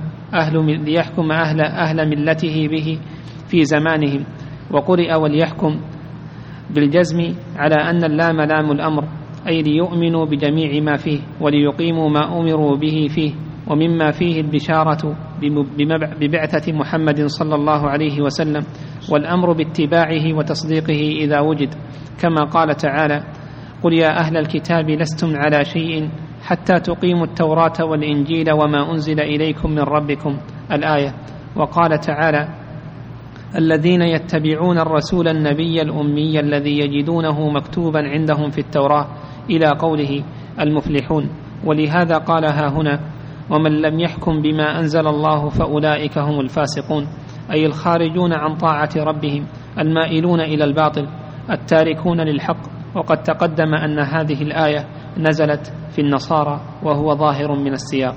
أهل ملته به في زمانهم. وقرئ وليحكم بالجزم على أن اللام لام الأمر، أي ليؤمنوا بجميع ما فيه وليقيموا ما أمروا به فيه، ومما فيه البشارة ببعثة محمد صلى الله عليه وسلم، والأمر باتباعه وتصديقه إذا وجد، كما قال تعالى: قل يا أهل الكتاب لستم على شيء حتى تقيموا التوراة والإنجيل وما أنزل إليكم من ربكم، الآية. وقال تعالى: الذين يتبعون الرسول النبي الأمي الذي يجدونه مكتوبا عندهم في التوراة، إلى قوله المفلحون. ولهذا قالها هنا: ومن لم يحكم بما أنزل الله فأولئك هم الفاسقون، أي الخارجون عن طاعة ربهم، المائلون إلى الباطل، التاركون للحق. وقد تقدم أن هذه الآية نزلت في النصارى، وهو ظاهر من السياق.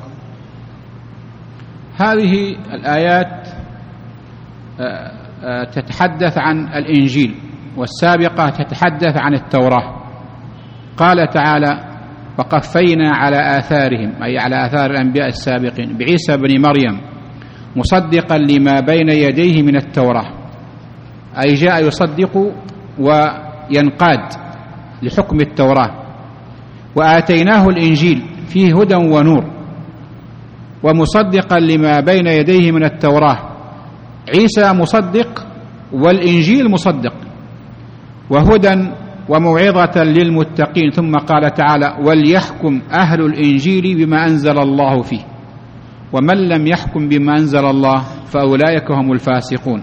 هذه الآيات تتحدث عن الإنجيل، والسابقة تتحدث عن التوراة. قال تعالى: وقفينا على آثارهم، أي على آثار الأنبياء السابقين، بعيسى بن مريم مصدقا لما بين يديه من التوراة، أي جاء يصدق وينقاد لحكم التوراة. وآتيناه الإنجيل فيه هدى ونور، ومصدقا لما بين يديه من التوراة، عيسى مصدق والإنجيل مصدق، وهدى وموعظة للمتقين. ثم قال تعالى: وليحكم أهل الإنجيل بما أنزل الله فيه، ومن لم يحكم بما أنزل الله فأولئك هم الفاسقون.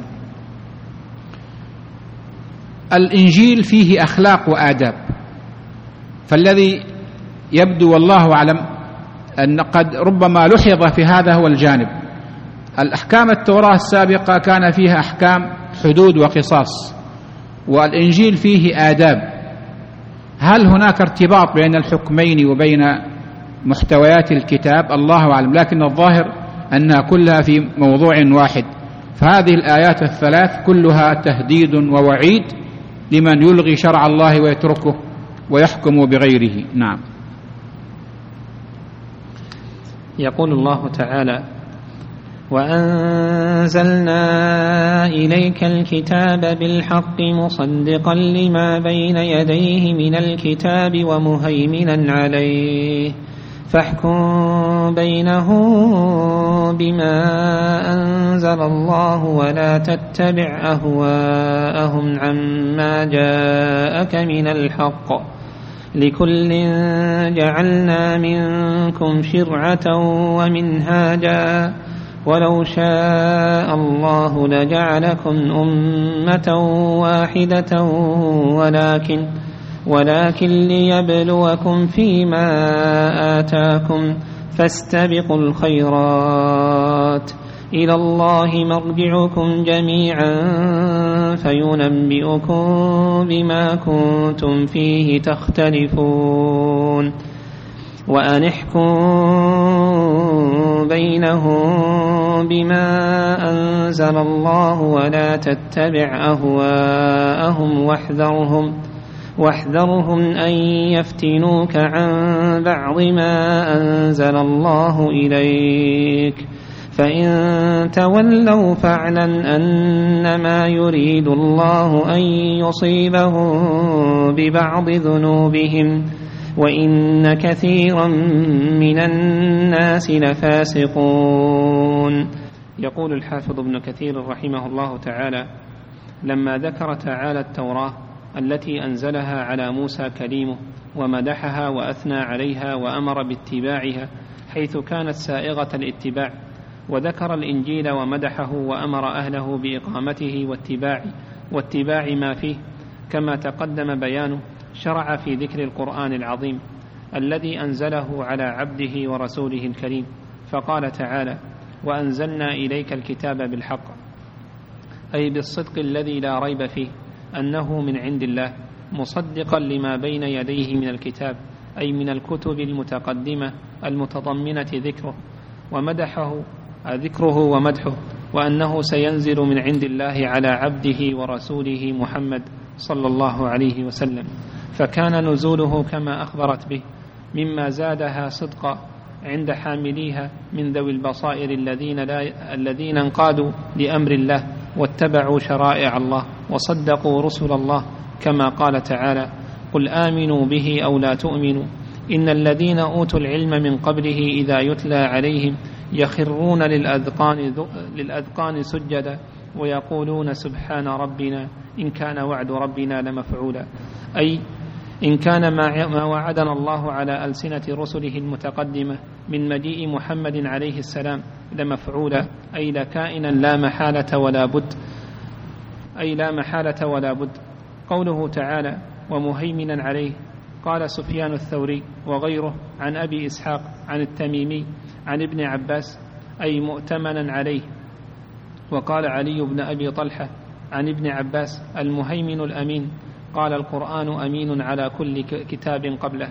الإنجيل فيه أخلاق وآداب، فالذي يبدو والله أعلم أن قد ربما لحظ في هذا هو الجانب. الأحكام التوراة السابقة كان فيها أحكام حدود وقصاص، والإنجيل فيه آداب. هل هناك ارتباط بين الحكمين وبين محتويات الكتاب؟ الله أعلم، لكن الظاهر أنها كلها في موضوع واحد. فهذه الآيات الثلاث كلها تهديد ووعيد لمن يلغي شرع الله ويتركه ويحكم بغيره. نعم. يقول الله تعالى: وأنزلنا إليك الكتاب بالحق مصدقا لما بين يديه من الكتاب ومهيمنا عليه فاحكم بينهم بما أنزل الله ولا تتبع أهواءهم عما جاءك من الحق لكل جعلنا منكم شرعة ومنهاجا ولو شاء الله لجعلكم أمة واحدة ولكن ليبلوكم فيما آتاكم فاستبقوا الخيرات إلى الله مرجعكم جميعا فينبئكم بما كنتم فيه تختلفون وأن احكم بينهم بما أنزل الله ولا تتبع أهواءهم واحذرهم أن يفتنوك عن بعض ما أنزل الله إليك فإن تولوا فاعلم أنما يريد الله أن يصيبهم ببعض ذنوبهم وإن كثيرا من الناس لفاسقون. يقول الحافظ ابن كثير رحمه الله تعالى: لما ذكر تعالى التوراة التي أنزلها على موسى كليمه ومدحها وأثنى عليها وأمر باتباعها حيث كانت سائغة الاتباع، وذكر الإنجيل ومدحه وأمر أهله بإقامته واتباع ما فيه كما تقدم بيانه، شرع في ذكر القرآن العظيم الذي أنزله على عبده ورسوله الكريم، فقال تعالى: وأنزلنا إليك الكتاب بالحق، أي بالصدق الذي لا ريب فيه أنه من عند الله، مصدقا لما بين يديه من الكتاب، أي من الكتب المتقدمة المتضمنة ذكره ومدحه، وأنه سينزل من عند الله على عبده ورسوله محمد صلى الله عليه وسلم، فكان نزوله كما أخبرت به مما زادها صدقا عند حامليها من ذوي البصائر الذين انقادوا لأمر الله واتبعوا شرائع الله وصدقوا رسل الله، كما قال تعالى: قل آمنوا به أو لا تؤمنوا إن الذين أوتوا العلم من قبله إذا يتلى عليهم يخرون للأذقان سجدا ويقولون سبحان ربنا إن كان وعد ربنا لمفعولا، أي إن كان ما وعدنا الله على ألسنة رسله المتقدمة من مجيء محمد عليه السلام لمفعولا، أي لكائنا لا محالة ولا بد. قوله تعالى: ومهيمنا عليه، قال سفيان الثوري وغيره عن أبي إسحاق عن التميمي عن ابن عباس، أي مؤتمنا عليه. وقال علي بن أبي طلحة عن ابن عباس: المهيمن الأمين، قال القرآن أمين على كل كتاب قبله.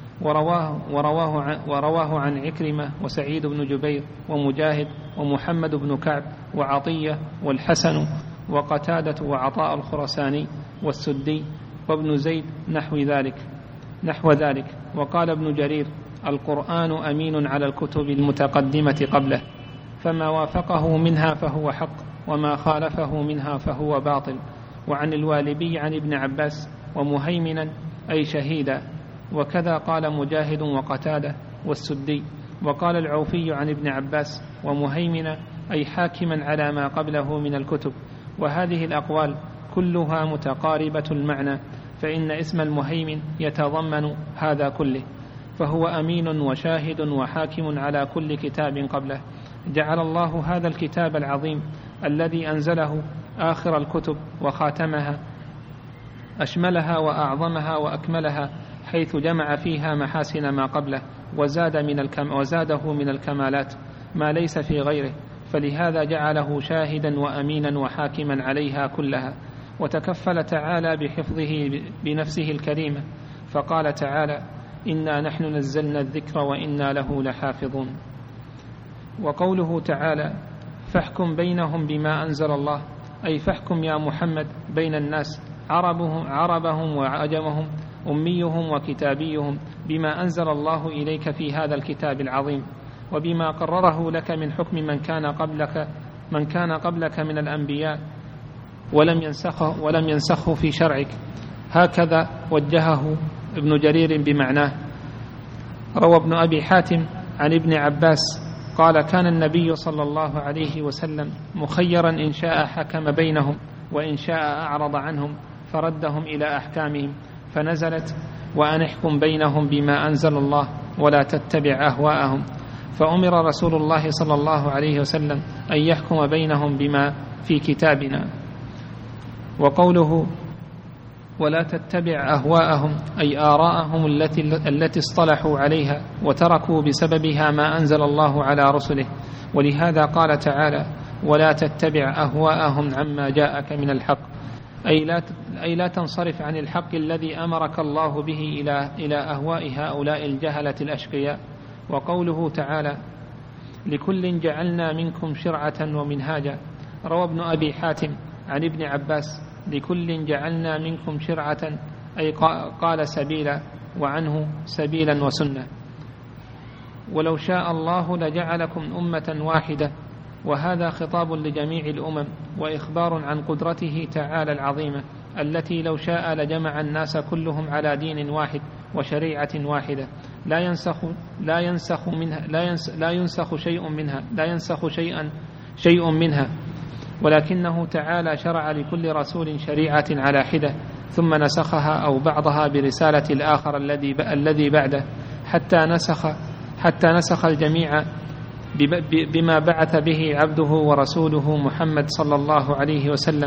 ورواه عن عكرمة وسعيد بن جبير ومجاهد ومحمد بن كعب وعطية والحسن وقتادة وعطاء الخرساني والسدي وابن زيد نحو ذلك. وقال ابن جرير: القرآن أمين على الكتب المتقدمة قبله، فما وافقه منها فهو حق وما خالفه منها فهو باطل. وعن الوالبي عن ابن عباس: ومهيمنا أي شهيدا. وكذا قال مجاهد وقتادة والسدي. وقال العوفي عن ابن عباس: ومهيمنا أي حاكما على ما قبله من الكتب. وهذه الأقوال كلها متقاربة المعنى، فإن اسم المهيمن يتضمن هذا كله، فهو أمين وشاهد وحاكم على كل كتاب قبله. جعل الله هذا الكتاب العظيم الذي أنزله آخر الكتب وخاتمها، أشملها وأعظمها وأكملها، حيث جمع فيها محاسن ما قبله وزاده من الكمالات ما ليس في غيره، فلهذا جعله شاهدا وأمينا وحاكما عليها كلها. وتكفل تعالى بحفظه بنفسه الكريمة، فقال تعالى: إنا نحن نزلنا الذكر وإنا له لحافظون. وقوله تعالى: فاحكم بينهم بما أنزل الله، أي فاحكم يا محمد بين الناس عربهم وعجمهم، أميهم وكتابيهم، بما أنزل الله إليك في هذا الكتاب العظيم، وبما قرره لك من حكم من كان قبلك من الأنبياء ولم ينسخه في شرعك. هكذا وجهه ابن جرير بمعناه. روى ابن أبي حاتم عن ابن عباس قال: كان النبي صلى الله عليه وسلم مخيرا إن شاء حكم بينهم وإن شاء أعرض عنهم فردهم إلى أحكامهم، فنزلت: وأن احكم بينهم بما أنزل الله ولا تتبع أهواءهم، فأمر رسول الله صلى الله عليه وسلم أن يحكم بينهم بما في كتابنا. وقوله ولا تتبع أهواءهم أي آراءهم التي اصطلحوا عليها وتركوا بسببها ما أنزل الله على رسله. ولهذا قال تعالى: ولا تتبع أهواءهم عما جاءك من الحق، أي لا تنصرف عن الحق الذي أمرك الله به إلى أهواء هؤلاء الجهلة الأشقياء. وقوله تعالى: لكل جعلنا منكم شرعة ومنهاجا. روى ابن أبي حاتم عن ابن عباس: لكل جعلنا منكم شرعة، أي قال سبيلا، وعنه سبيلا وسنة. ولو شاء الله لجعلكم أمة واحدة، وهذا خطاب لجميع الأمم وإخبار عن قدرته تعالى العظيمة، التي لو شاء لجمع الناس كلهم على دين واحد وشريعة واحدة لا ينسخ شيء منها، ولكنه تعالى شرع لكل رسول شريعة على حدة، ثم نسخها أو بعضها برسالة الآخر الذي بعده، حتى نسخ الجميع بما بعث به عبده ورسوله محمد صلى الله عليه وسلم،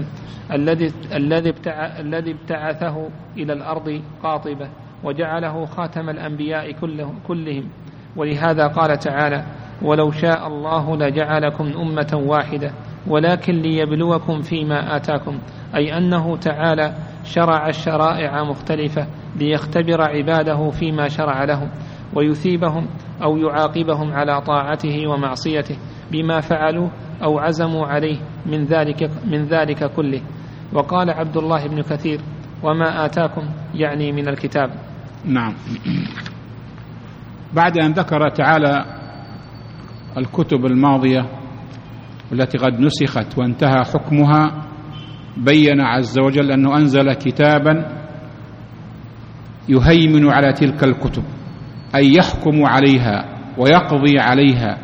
الذي ابتعثه إلى الأرض قاطبة وجعله خاتم الأنبياء كلهم. ولهذا قال تعالى: ولو شاء الله لجعلكم أمة واحدة ولكن ليبلوكم فيما آتاكم، أي أنه تعالى شرع الشرائع مختلفة ليختبر عباده فيما شرع لهم، ويثيبهم أو يعاقبهم على طاعته ومعصيته بما فعلوا أو عزموا عليه من ذلك كله. وقال عبد الله بن كثير: وما آتاكم يعني من الكتاب. نعم. بعد أن ذكر تعالى الكتب الماضية التي قد نسخت وانتهى حكمها، بين عز وجل أنه أنزل كتابا يهيمن على تلك الكتب، أي يحكم عليها ويقضي عليها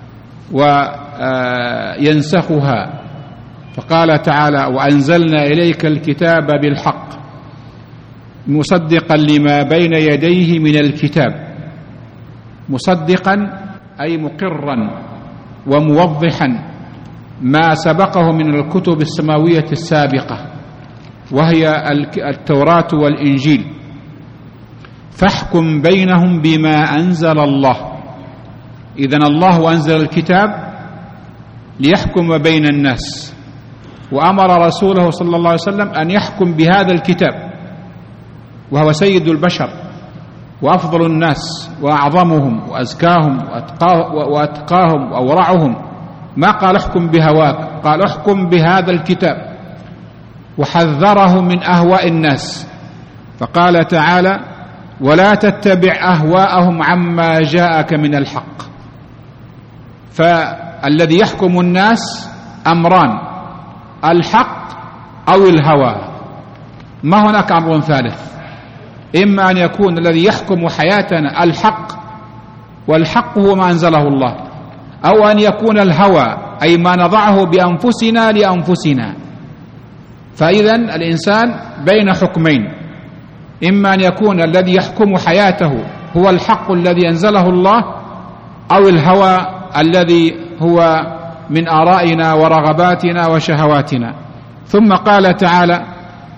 وينسخها. فقال تعالى: وأنزلنا إليك الكتاب بالحق مصدقا لما بين يديه من الكتاب. مصدقا أي مقرا وموضحا ما سبقه من الكتب السماوية السابقة، وهي التوراة والإنجيل. فاحكم بينهم بما أنزل الله. إذن الله أنزل الكتاب ليحكم بين الناس، وأمر رسوله صلى الله عليه وسلم أن يحكم بهذا الكتاب، وهو سيد البشر وأفضل الناس وأعظمهم وأزكاهم وأتقاهم وأورعهم. ما قال احكم بهواك، قال احكم بهذا الكتاب، وحذره من أهواء الناس. فقال تعالى: ولا تتبع أهواءهم عما جاءك من الحق. فالذي يحكم الناس أمران: الحق أو الهوى، ما هناك أمر ثالث. إما أن يكون الذي يحكم حياتنا الحق، والحق هو ما أنزله الله، أو أن يكون الهوى أي ما نضعه بأنفسنا لأنفسنا. فإذن الإنسان بين حكمين: إما أن يكون الذي يحكم حياته هو الحق الذي أنزله الله، أو الهوى الذي هو من آرائنا ورغباتنا وشهواتنا. ثم قال تعالى: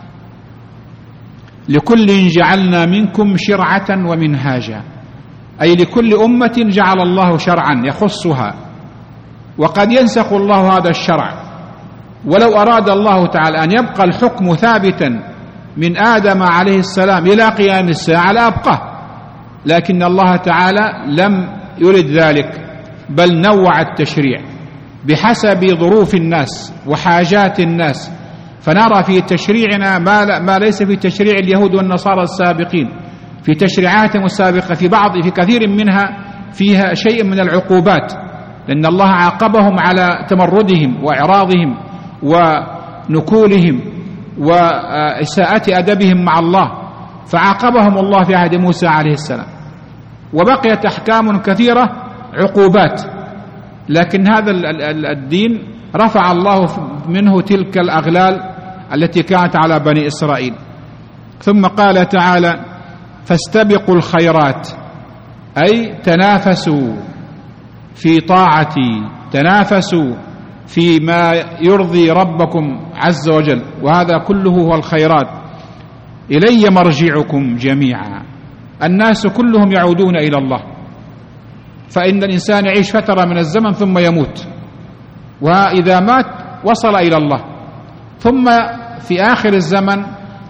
لكل جعلنا منكم شرعة ومنهاجا، أي لكل أمة جعل الله شرعا يخصها، وقد ينسخ الله هذا الشرع ولو أراد الله تعالى أن يبقى الحكم ثابتا من آدم عليه السلام إلى قيام الساعة لأبقاه، لكن الله تعالى لم يرد ذلك، بل نوع التشريع بحسب ظروف الناس وحاجات الناس. فنرى في تشريعنا ما ليس في تشريع اليهود والنصارى السابقين، في تشريعاتهم السابقة في كثير منها فيها شيء من العقوبات، لأن الله عاقبهم على تمردهم وإعراضهم ونكولهم وإساءة أدبهم مع الله، فعاقبهم الله في عهد موسى عليه السلام. وبقيت أحكام كثيرة عقوبات، لكن هذا الدين رفع الله منه تلك الأغلال التي كانت على بني إسرائيل. ثم قال تعالى: فاستبقوا الخيرات، أي تنافسوا في طاعتي، تنافسوا فيما يرضي ربكم عز وجل، وهذا كله هو الخيرات. إلي مرجعكم جميعا، الناس كلهم يعودون إلى الله، فإن الإنسان يعيش فترة من الزمن ثم يموت، وإذا مات وصل إلى الله، ثم في آخر الزمن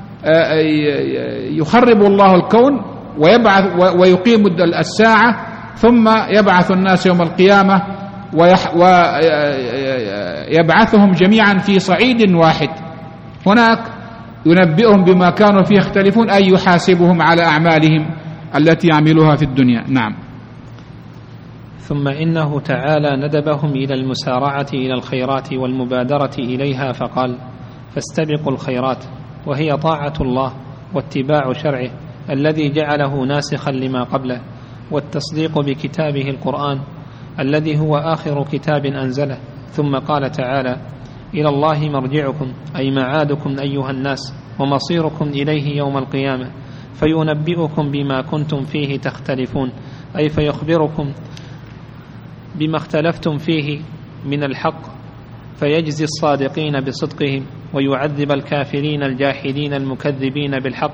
يخرب الله الكون ويبعث ويقيم الساعة، ثم يبعث الناس يوم القيامة ويبعثهم جميعا في صعيد واحد، هناك ينبئهم بما كانوا فيه يختلفون، أي يحاسبهم على أعمالهم التي عملوها في الدنيا. نعم. ثم إنه تعالى ندبهم إلى المسارعة إلى الخيرات والمبادرة إليها، فقال: فاستبقوا الخيرات، وهي طاعة الله واتباع شرعه الذي جعله ناسخا لما قبله، والتصديق بكتابه القرآن الذي هو آخر كتاب أنزله. ثم قال تعالى: إلى الله مرجعكم، أي معادكم أيها الناس، ومصيركم إليه يوم القيامة، فينبئكم بما كنتم فيه تختلفون، أي فيخبركم بما اختلفتم فيه من الحق، فيجزي الصادقين بصدقهم، ويعذب الكافرين الجاحدين المكذبين بالحق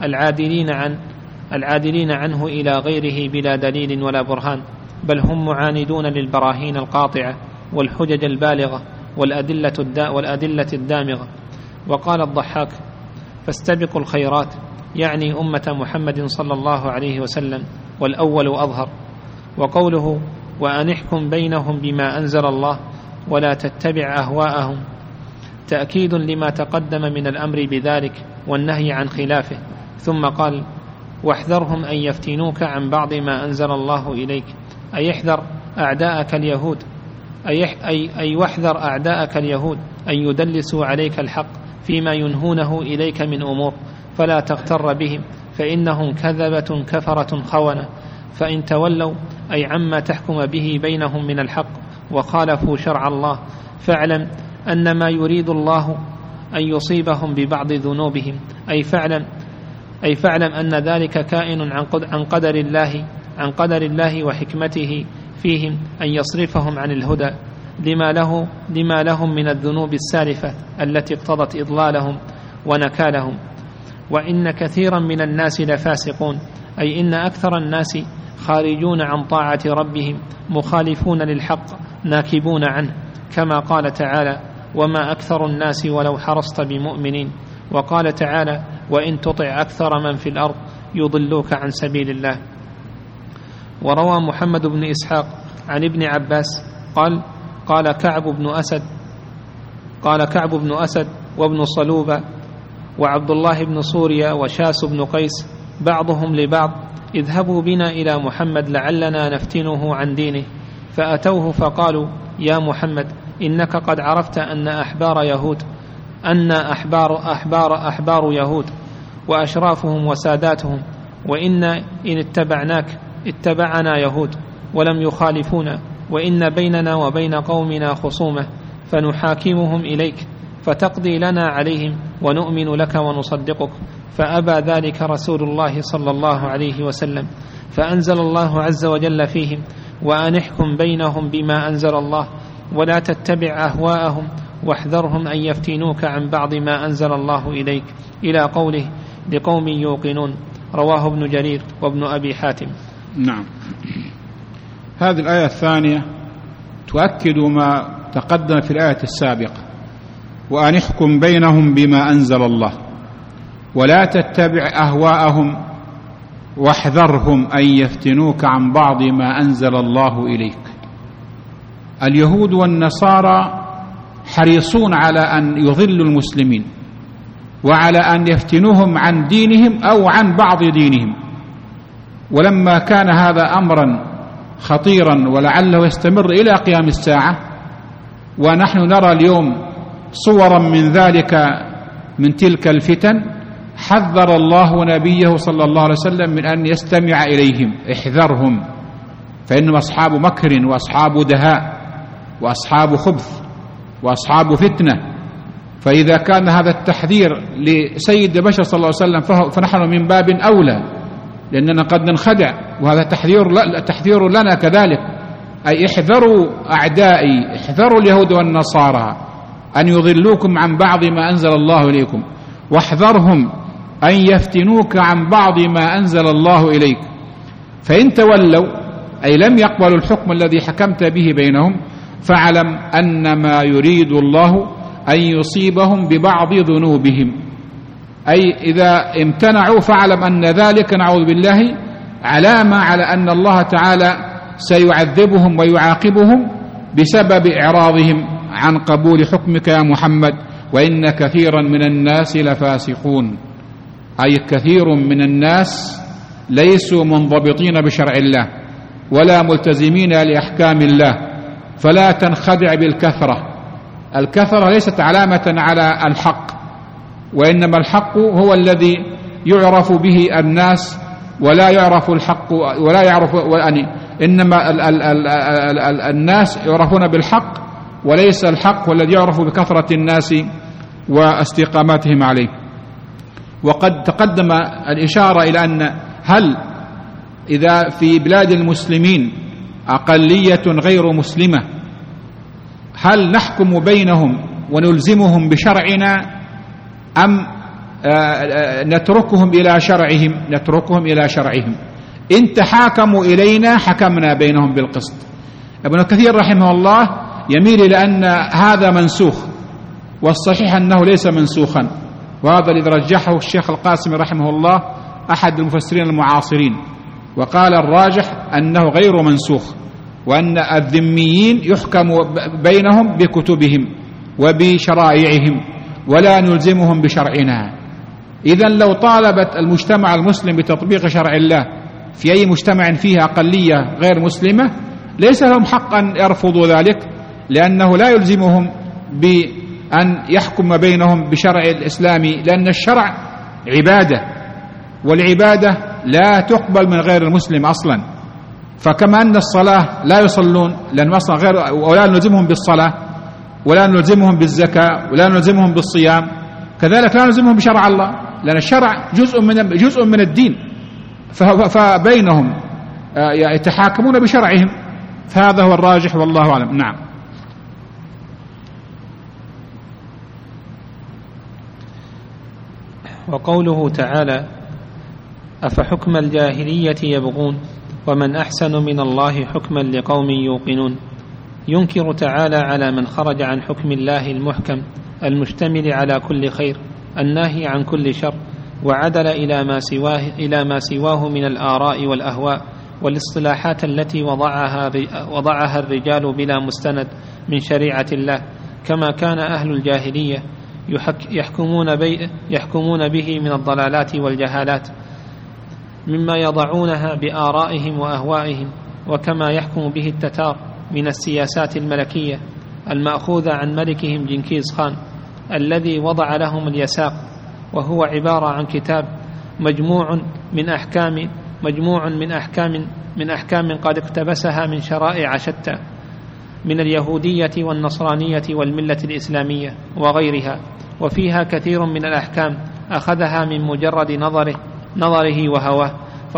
العادلين عنه إلى غيره بلا دليل ولا برهان، بل هم معاندون للبراهين القاطعة والحجج البالغة والأدلة الدامغة. وقال الضحاك: فاستبقوا الخيرات، يعني أمة محمد صلى الله عليه وسلم، والأول أظهر. وقوله: وأنحكم بينهم بما أنزل الله ولا تتبع أهواءهم، تأكيد لما تقدم من الأمر بذلك والنهي عن خلافه. ثم قال: واحذرهم أن يفتنوك عن بعض ما أنزل الله إليك، أي احذر أعداءك اليهود، أي واحذر أعداءك اليهود أن يدلسوا عليك الحق فيما ينهونه إليك من أمور، فلا تغتر بهم، فإنهم كذبة كفرة خونة. فإن تولوا، أي عما تحكم به بينهم من الحق، وخالفوا شرع الله، فاعلم أن ما يريد الله أن يصيبهم ببعض ذنوبهم، أي فاعلم أن ذلك كائن عن قدر الله وحكمته فيهم، أن يصرفهم عن الهدى لما لهم من الذنوب السالفة التي اقتضت إضلالهم ونكالهم. وإن كثيرا من الناس لفاسقون، أي إن أكثر الناس خارجون عن طاعة ربهم، مخالفون للحق، ناكبون عنه، كما قال تعالى: وما أكثر الناس ولو حرصت بمؤمنين. وقال تعالى: وإن تطع أكثر من في الأرض يضلوك عن سبيل الله. وروى محمد بن إسحاق عن ابن عباس قال كعب بن أسد وابن صلوبة وعبد الله بن سوريا وشاس بن قيس بعضهم لبعض: اذهبوا بنا إلى محمد لعلنا نفتنه عن دينه. فأتوه فقالوا: يا محمد، إنك قد عرفت أن أحبار يهود وأشرافهم وساداتهم، وإن اتبعناك اتبعنا يهود ولم يخالفونا، وإن بيننا وبين قومنا خصومة، فنحاكمهم إليك فتقضي لنا عليهم ونؤمن لك ونصدقك. فأبى ذلك رسول الله صلى الله عليه وسلم، فأنزل الله عز وجل فيهم: وأنحكم بينهم بما أنزل الله ولا تتبع أهواءهم واحذرهم أن يفتنوك عن بعض ما أنزل الله إليك، إلى قوله: لقوم يوقنون. رواه ابن جرير وابن أبي حاتم. نعم. هذه الآية الثانية تؤكد ما تقدم في الآية السابقة، وأن احكم بينهم بما أنزل الله ولا تتبع أهواءهم واحذرهم أن يفتنوك عن بعض ما أنزل الله إليك. اليهود والنصارى حريصون على أن يضلوا المسلمين وعلى أن يفتنوهم عن دينهم أو عن بعض دينهم، ولما كان هذا أمرا خطيرا ولعله يستمر إلى قيام الساعة، ونحن نرى اليوم صورا من ذلك من تلك الفتن، حذر الله نبيه صلى الله عليه وسلم من أن يستمع إليهم، احذرهم فإنهم أصحاب مكر وأصحاب دهاء وأصحاب خبث وأصحاب فتنة. فإذا كان هذا التحذير لسيد البشر صلى الله عليه وسلم فنحن من باب أولى، لأننا قد ننخدع، وهذا تحذير لنا كذلك. أي احذروا أعدائي، احذروا اليهود والنصارى أن يضلوكم عن بعض ما أنزل الله إليكم، واحذرهم أن يفتنوك عن بعض ما أنزل الله إليك. فإن تولوا أي لم يقبلوا الحكم الذي حكمت به بينهم، فاعلم أن ما يريد الله أن يصيبهم ببعض ذنوبهم، أي إذا امتنعوا فاعلم أن ذلك نعوذ بالله علامة على أن الله تعالى سيعذبهم ويعاقبهم بسبب إعراضهم عن قبول حكمك يا محمد، وإن كثيرا من الناس لفاسقون. أي كثير من الناس ليسوا منضبطين بشرع الله ولا ملتزمين لأحكام الله، فلا تنخدع بالكثرة. الكثرة ليست علامة على الحق، وإنما الحق هو الذي يعرف به الناس، ولا يعرف الحق ولا يعرف، إنما الناس يعرفون بالحق، وليس الحق والذي يعرف بكثرة الناس واستقامتهم عليه. وقد تقدم الإشارة إلى أن هل إذا في بلاد المسلمين أقلية غير مسلمة هل نحكم بينهم ونلزمهم بشرعنا أم نتركهم إلى شرعهم؟ إن تحاكموا إلينا حكمنا بينهم بالقسط. ابن كثير رحمه الله يميل إلى أن هذا منسوخ، والصحيح أنه ليس منسوخا، وهذا الذي رجحه الشيخ القاسم رحمه الله أحد المفسرين المعاصرين، وقال الراجح أنه غير منسوخ، وأن الذميين يحكم بينهم بكتبهم وبشرائعهم ولا نلزمهم بشرعنا. إذن لو طالبت المجتمع المسلم بتطبيق شرع الله في أي مجتمع فيه أقلية غير مسلمة ليس لهم حق أن يرفضوا ذلك، لأنه لا يلزمهم بأن يحكم بينهم بشرع الإسلام، لأن الشرع عبادة، والعبادة لا تقبل من غير المسلم أصلا. فكما أن الصلاة لا يصلون لأن أصلا غير، ولا نلزمهم بالصلاة ولا نلزمهم بالزكاة ولا نلزمهم بالصيام، كذلك لا نلزمهم بشرع الله، لأن الشرع جزء من الدين، فبينهم يتحاكمون بشرعهم، فهذا هو الراجح والله أعلم. نعم. وقوله تعالى: أفحكم الجاهلية يبغون ومن أحسن من الله حكما لقوم يوقنون، ينكر تعالى على من خرج عن حكم الله المحكم المشتمل على كل خير الناهي عن كل شر، وعدل إلى ما سواه من الآراء والأهواء والاصطلاحات التي وضعها الرجال بلا مستند من شريعة الله، كما كان أهل الجاهلية يحكمون به من الضلالات والجهالات مما يضعونها بآرائهم وأهوائهم، وكما يحكم به التتار من السياسات الملكية المأخوذة عن ملكهم جنكيز خان الذي وضع لهم اليساق، وهو عبارة عن كتاب مجموع من أحكام قد اقتبسها من شرائع شتى من اليهودية والنصرانية والملة الإسلامية وغيرها، وفيها كثير من الأحكام أخذها من مجرد نظره وهواه،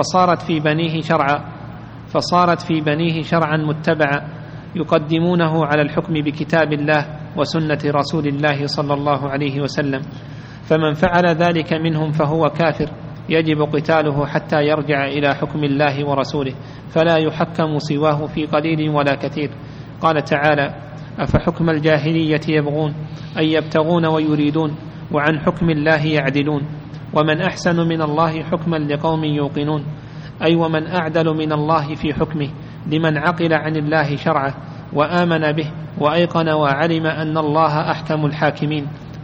فصارت في بنيه شرعا متبعا يقدمونه على الحكم بكتاب الله وسنة رسول الله صلى الله عليه وسلم، فمن فعل ذلك منهم فهو كافر يجب قتاله حتى يرجع إلى حكم الله ورسوله، فلا يحكم سواه في قليل ولا كثير. قال تعالى: أفحكم الجاهلية يبغون أي يبتغون ويريدون وعن حكم الله يعدلون ومن أحسن من الله حكما لقوم يوقنون أي ومن أعدل من الله في حكمه لمن عقل عن الله شرعه وآمن به وأيقن وعلم أن الله أحكم الحاكمين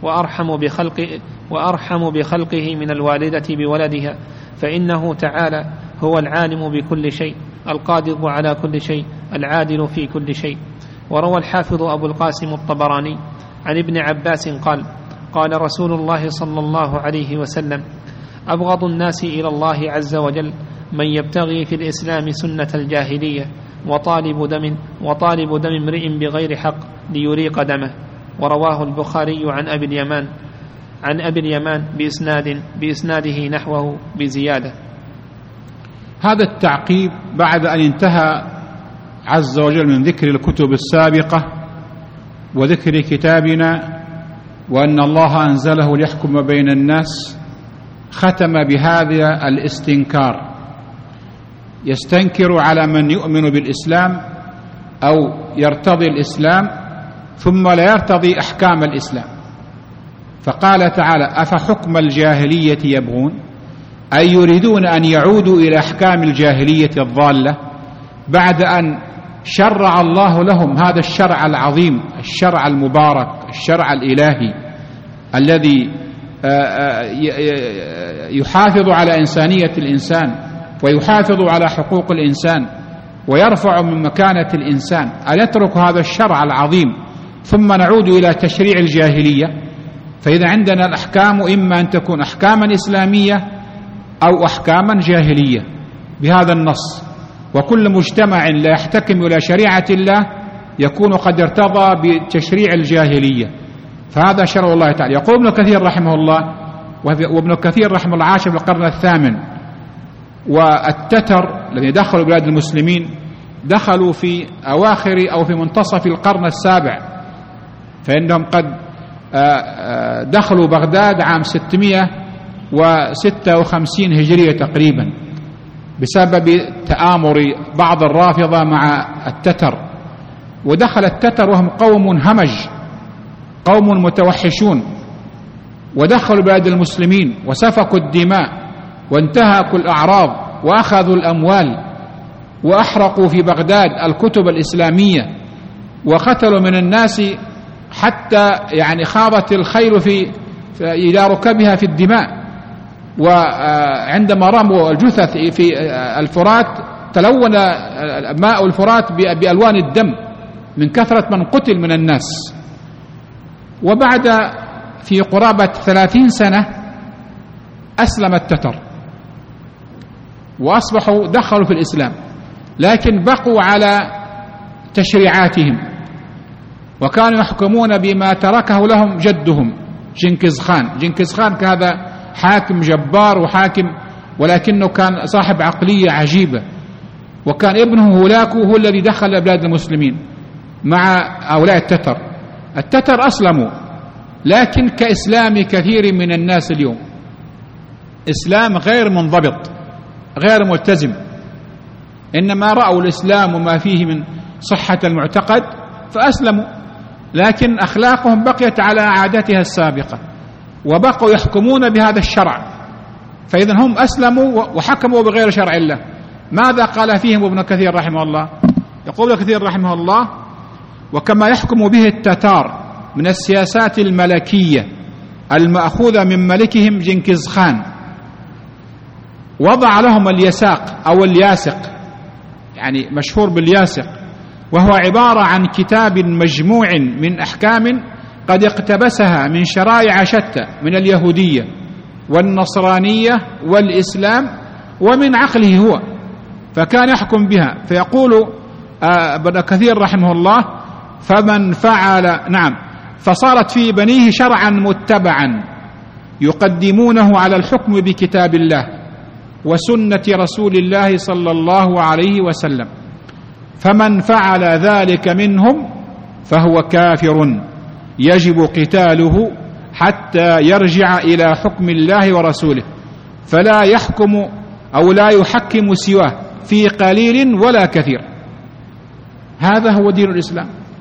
وأرحم بخلقه من الوالدة بولدها، فإنه تعالى هو العالم بكل شيء القادر على كل شيء العادل في كل شيء. وروى الحافظ أبو القاسم الطبراني عن ابن عباس قال: قال رسول الله صلى الله عليه وسلم: أبغض الناس إلى الله عز وجل من يبتغي في الإسلام سنة الجاهلية وطالب دم امرئ بغير حق ليريق دمه. ورواه البخاري عن أبي اليمان بإسناده نحوه بزيادة. هذا التعقيب بعد أن انتهى عز وجل من ذكر الكتب السابقة وذكر كتابنا وأن الله أنزله ليحكم بين الناس، ختم بهذا الاستنكار، يستنكر على من يؤمن بالإسلام أو يرتضي الإسلام ثم لا يرتضي أحكام الإسلام. فقال تعالى: أفحكم الجاهلية يبغون، أي يريدون أن يعودوا إلى أحكام الجاهلية الضالة بعد أن شرع الله لهم هذا الشرع العظيم، الشرع المبارك، الشرع الإلهي الذي يحافظ على إنسانية الإنسان ويحافظ على حقوق الإنسان ويرفع من مكانة الإنسان. أن يترك هذا الشرع العظيم ثم نعود إلى تشريع الجاهلية؟ فإذا عندنا الأحكام إما أن تكون أحكاما إسلامية أو أحكاما جاهلية بهذا النص، وكل مجتمع لا يحتكم إلى شريعة الله يكون قد ارتضى بتشريع الجاهلية. فهذا شرع الله تعالى. يقول ابن كثير رحمه الله، وابن كثير رحمه الله عاش في القرن الثامن، والتتر الذين دخلوا بلاد المسلمين دخلوا في أواخر أو في منتصف القرن السابع، فإنهم قد دخلوا بغداد عام 656 هجرية تقريبا بسبب تآمر بعض الرافضة مع التتر. ودخل التتر وهم قوم همج، قوم متوحشون، ودخلوا بلاد المسلمين وسفكوا الدماء وانتهكوا الأعراض وأخذوا الأموال وأحرقوا في بغداد الكتب الإسلامية وقتلوا من الناس حتى خاضت الخيل إلى ركبها في الدماء. وعندما رموا الجثث في الفرات تلون ماء الفرات بألوان الدم من كثرة من قتل من الناس. وبعد في قرابة 30 سنة أسلم التتر وأصبحوا دخلوا في الإسلام، لكن بقوا على تشريعاتهم وكانوا يحكمون بما تركه لهم جدهم جنكيز خان. هذا حاكم جبار وحاكم، ولكنه كان صاحب عقلية عجيبة، وكان ابنه هولاكو هو الذي دخل بلاد المسلمين مع هؤلاء التتر أسلموا، لكن كإسلام كثير من الناس اليوم، إسلام غير منضبط غير ملتزم، إنما رأوا الإسلام وما فيه من صحة المعتقد فأسلموا، لكن أخلاقهم بقيت على عادتها السابقة وبقوا يحكمون بهذا الشرع. فإذا هم أسلموا وحكموا بغير شرع الله. ماذا قال فيهم ابن كثير رحمه الله؟ يقول ابن كثير رحمه الله: وكما يحكم به التتار من السياسات الملكية المأخوذة من ملكهم جنكيز خان، وضع لهم اليساق أو الياسق، مشهور بالياسق، وهو عبارة عن كتاب مجموع من أحكام قد اقتبسها من شرائع شتى من اليهودية والنصرانية والإسلام ومن عقله هو، فكان يحكم بها. فيقول ابن كثير رحمه الله: فمن فعل فصارت في بنيه شرعا متبعا يقدمونه على الحكم بكتاب الله وسنة رسول الله صلى الله عليه وسلم، فمن فعل ذلك منهم فهو كافر يجب قتاله حتى يرجع إلى حكم الله ورسوله، فلا يحكم أو لا يحكم سواه في قليل ولا كثير. هذا هو دين الإسلام.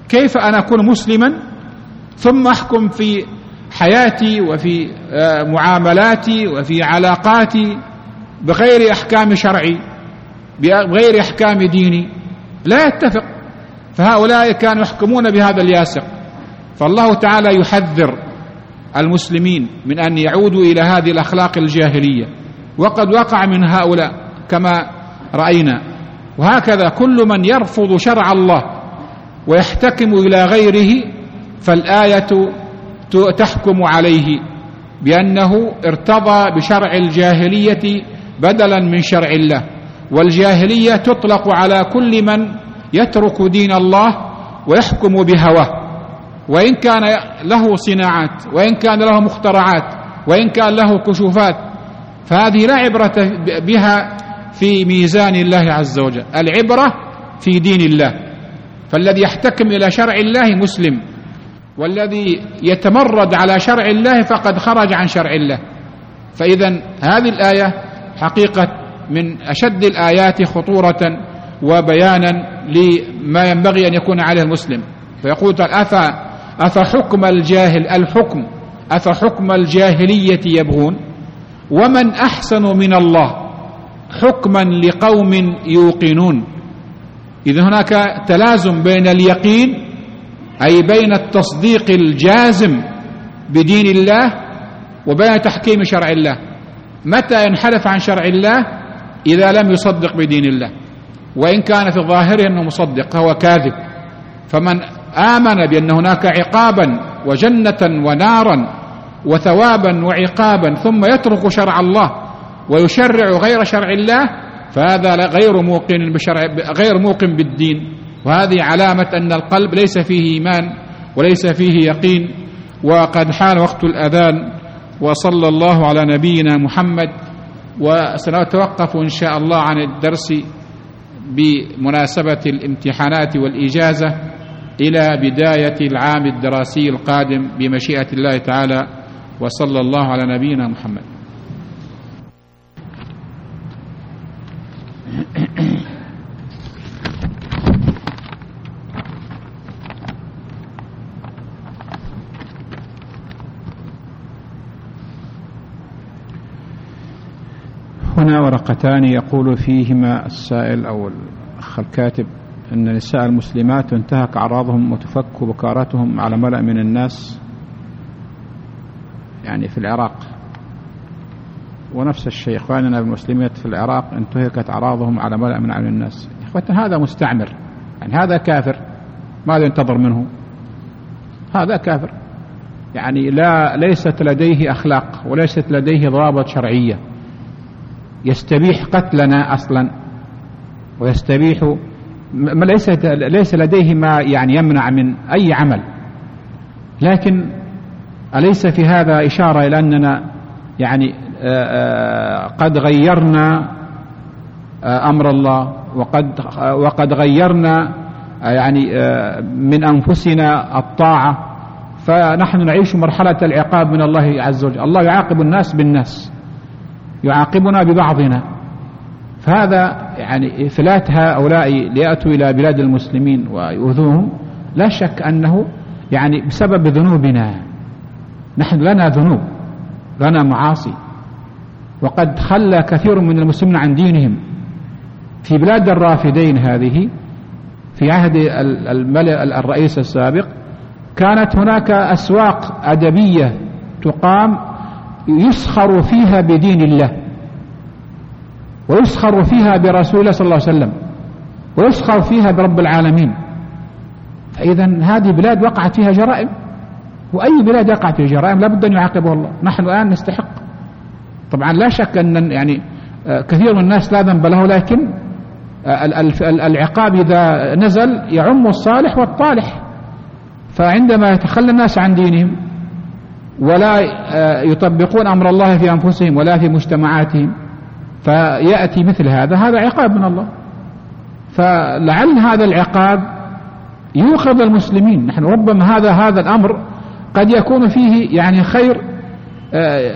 كيف أنا أكون مسلما ثم أحكم في حياتي وفي معاملاتي وفي علاقاتي بغير أحكام شرعي بغير أحكام ديني؟ لا يتفق. فهؤلاء كانوا يحكمون بهذا الياسق. فالله تعالى يحذر المسلمين من أن يعودوا إلى هذه الأخلاق الجاهلية، وقد وقع من هؤلاء كما رأينا. وهكذا كل من يرفض شرع الله ويحتكم إلى غيره فالآية تحكم عليه بأنه ارتضى بشرع الجاهلية بدلا من شرع الله. والجاهلية تطلق على كل من يترك دين الله ويحكم بهواه، وإن كان له صناعات، وإن كان له مخترعات، وإن كان له كشوفات، فهذه لا عبرة بها في ميزان الله عز وجل. العبرة في دين الله. فالذي يحتكم إلى شرع الله مسلم، والذي يتمرد على شرع الله فقد خرج عن شرع الله. فإذا هذه الآية حقيقة من أشد الآيات خطورة وبيانا لما ينبغي أن يكون عليه المسلم. فيقول أفحكم أفحكم الجاهلية يبغون ومن أحسن من الله حكما لقوم يوقنون. إذن هناك تلازم بين اليقين أي بين التصديق الجازم بدين الله وبين تحكيم شرع الله. متى ينحرف عن شرع الله؟ إذا لم يصدق بدين الله، وإن كان في ظاهره أنه مصدق هو كاذب. فمن آمن بأن هناك عقابا وجنة ونارا وثوابا وعقابا ثم يترك شرع الله ويشرع غير شرع الله فهذا غير موقن بالدين. وهذه علامة أن القلب ليس فيه إيمان وليس فيه يقين. وقد حان وقت الأذان، وصلى الله على نبينا محمد. وسنتوقف إن شاء الله عن الدرس بمناسبة الامتحانات والإجازة إلى بداية العام الدراسي القادم بمشيئة الله تعالى. وصلى الله على نبينا محمد. هنا ورقتان يقول فيهما السائل أو الأخ الكاتب أن نساء المسلمات تنتهك أعراضهم وتفك بكاراتهم على ملأ من الناس، يعني في العراق. ونفس الشيء إخواننا المسلمات في العراق انتهكت أعراضهم على ملأ من الناس. إخوتنا هذا مستعمر، يعني هذا كافر، ماذا ينتظر منه؟ هذا كافر، يعني ليست لديه أخلاق وليست لديه ضوابط شرعية، يستبيح قتلنا أصلا ويستبيح ليس لديه ما يعني يمنع من أي عمل. لكن أليس في هذا إشارة إلى أننا يعني قد غيرنا أمر الله وقد غيرنا يعني من أنفسنا الطاعة، فنحن نعيش مرحلة العقاب من الله عز وجل. الله يعاقب الناس بالناس، يعاقبنا ببعضنا. فهذا يعني إفلات هؤلاء ليأتوا إلى بلاد المسلمين ويؤذوهم لا شك أنه يعني بسبب ذنوبنا. نحن لنا ذنوب، لنا معاصي، وقد خلى كثير من المسلمين عن دينهم. في بلاد الرافدين هذه في عهد الرئيس السابق كانت هناك أسواق أدبية تقام يسخر فيها بدين الله، ويسخر فيها برسول الله صلى الله عليه وسلم، ويسخر فيها برب العالمين. فإذا هذه بلاد وقعت فيها جرائم، وأي بلاد يقع فيها جرائم لابد أن يعاقبها الله. نحن الآن نستحق طبعا، لا شك أن يعني كثير من الناس لا ذنب له، لكن العقاب إذا نزل يعم الصالح والطالح. فعندما يتخلى الناس عن دينهم ولا يطبقون أمر الله في أنفسهم ولا في مجتمعاتهم فيأتي مثل هذا عقاب من الله. فلعل هذا العقاب يوخذ المسلمين. نحن ربما هذا الأمر قد يكون فيه يعني خير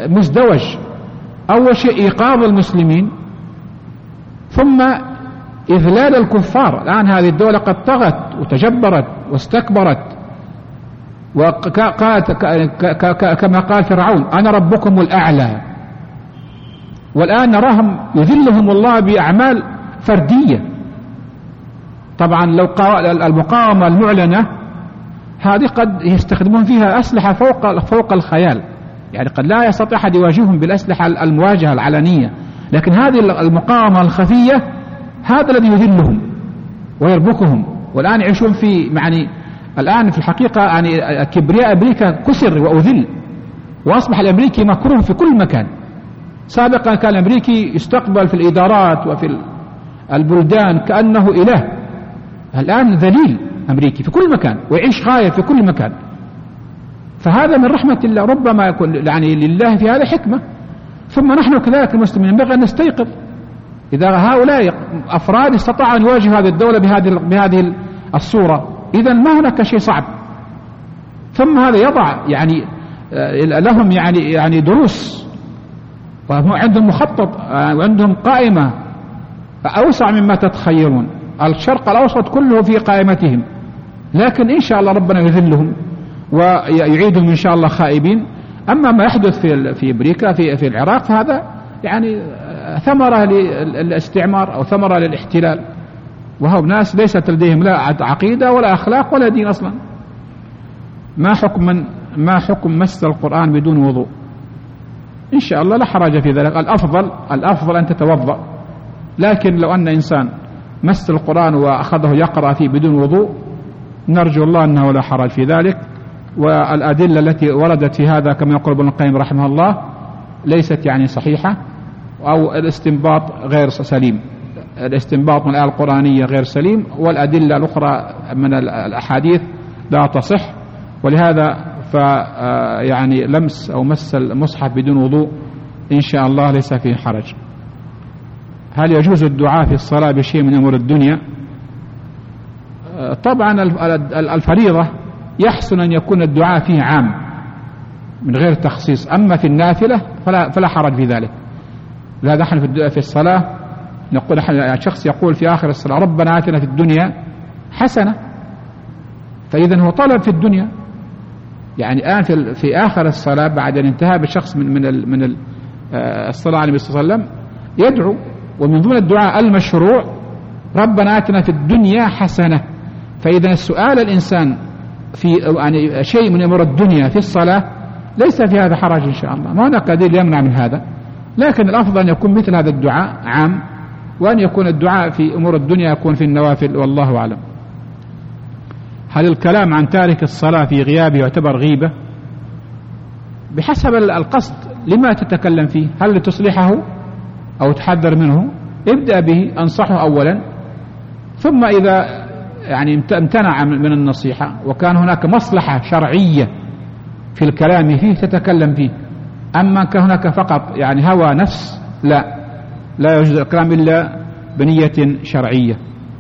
مزدوج. أول شيء إيقاظ المسلمين، ثم إذلال الكفار. الآن هذه الدولة قد طغت وتجبرت واستكبرت وقالت كما قال فرعون أنا ربكم الأعلى، والآن نراهم يذلهم الله بأعمال فردية. طبعا لو المقاومة المعلنة هذه قد يستخدمون فيها أسلحة فوق الخيال، يعني قد لا يستطيع أحد يواجههم بالأسلحة المواجهة العلنية، لكن هذه المقاومة الخفية هذا الذي يذلهم ويربكهم. والآن يعيشون في الآن في الحقيقة كبرياء أمريكا كسر وأذل، وأصبح الأمريكي مكروه في كل مكان. سابقا كان الأمريكي يستقبل في الإدارات وفي البلدان كأنه إله، الآن ذليل أمريكي في كل مكان ويعيش خايف في كل مكان. فهذا من رحمة الله، ربما يكون لله في هذا حكمة. ثم نحن كذلك المسلمين ينبغي أن نستيقظ إذا هؤلاء أفراد استطاعوا أن يواجهوا هذه الدولة بهذه الصورة، إذا ما هناك شيء صعب. ثم هذا يضع لهم دروس، وعندهم مخطط وعندهم قائمة أوسع مما تتخيلون. الشرق الأوسط كله في قائمتهم، لكن إن شاء الله ربنا يذلهم ويعيدهم إن شاء الله خائبين. أما ما يحدث في أمريكا في العراق فهذا ثمرة للاستعمار أو ثمرة للاحتلال، وهم ناس ليست لديهم لا عقيدة ولا أخلاق ولا دين أصلا. ما حكم مس القرآن بدون وضوء؟ إن شاء الله لا حرج في ذلك، الأفضل أن تتوضأ، لكن لو أن إنسان مس القرآن وأخذه يقرأ فيه بدون وضوء نرجو الله أنه لا حرج في ذلك. والأدلة التي وردت في هذا كما يقول ابن القيم رحمه الله ليست صحيحة، أو الاستنباط غير سليم، الاستنباط من الآية القرآنية غير سليم، والأدلة الأخرى من الأحاديث لا تصح. ولهذا لمس أو مس المصحف بدون وضوء إن شاء الله ليس فيه حرج. هل يجوز الدعاء في الصلاة بشيء من أمور الدنيا؟ طبعا الفريضة يحسن أن يكون الدعاء فيه عام من غير تخصيص، أما في النافلة فلا حرج في ذلك. لا نحن في الصلاة نقول شخص يقول في آخر الصلاة ربنا آتنا في الدنيا حسنة، فإذا هو طلب في الدنيا. الآن في آخر الصلاة بعد أن انتهى بالشخص من الصلاة على النبي صلى الله عليه وسلم يدعو، ومن ضمن الدعاء المشروع ربنا آتنا في الدنيا حسنة. فإذا السؤال الإنسان في شيء من أمور الدنيا في الصلاة ليس في هذا حرج إن شاء الله، ما هناك دليل يمنع من هذا، لكن الأفضل أن يكون مثل هذا الدعاء عام، وأن يكون الدعاء في أمور الدنيا يكون في النوافل، والله أعلم. هل الكلام عن تارك الصلاة في غيابه يعتبر غيبة؟ بحسب القصد، لما تتكلم فيه؟ هل لتصلحه أو تحذر منه؟ ابدأ به، أنصحه أولا، ثم إذا امتنع من النصيحة وكان هناك مصلحة شرعية في الكلام فيه تتكلم فيه. أما كان هناك فقط هوى نفس لا يجوز الكلام إلا بنية شرعية.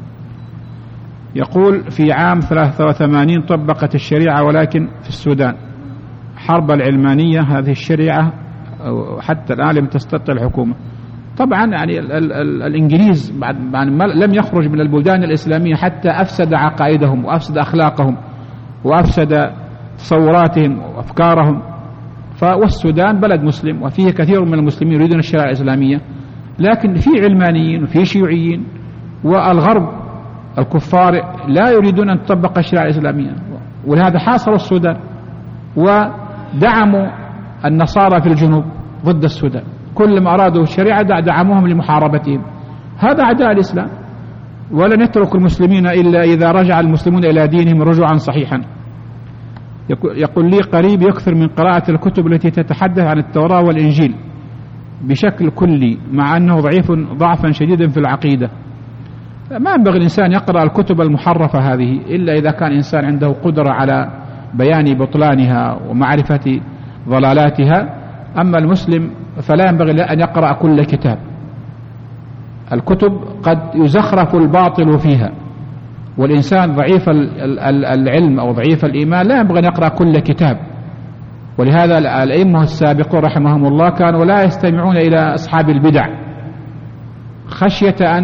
يقول في عام 83 طبقت الشريعة، ولكن في السودان حرب العلمانية هذه الشريعة حتى الآن لم تستطع الحكومة. طبعا الإنجليز بعد لم يخرج من البلدان الإسلامية حتى أفسد عقائدهم وأفسد أخلاقهم وأفسد تصوراتهم وأفكارهم. والسودان بلد مسلم وفيه كثير من المسلمين يريدون الشريعة الإسلامية، لكن في علمانيين وفي شيوعيين، والغرب الكفار لا يريدون أن تطبق الشريعة الإسلامية، ولهذا حاصروا السودان ودعموا النصارى في الجنوب ضد السودان. كل ما أرادوا الشريعة دعموهم لمحاربتهم. هذا أعداء الإسلام، ولن يترك المسلمين إلا إذا رجع المسلمون إلى دينهم رجوعا صحيحا. يقول لي قريب يكثر من قراءة الكتب التي تتحدث عن التوراة والإنجيل بشكل كلي، مع أنه ضعفا شديدا في العقيدة. ما ينبغي الإنسان يقرأ الكتب المحرفة هذه إلا إذا كان إنسان عنده قدرة على بيان بطلانها ومعرفة ضلالاتها. أما المسلم فلا ينبغي أن يقرأ كل كتاب. الكتب قد يزخرف الباطل فيها، والإنسان ضعيف العلم أو ضعيف الإيمان لا ينبغي أن يقرأ كل كتاب. ولهذا الأئمة السابقون رحمهم الله كانوا لا يستمعون إلى أصحاب البدع خشية أن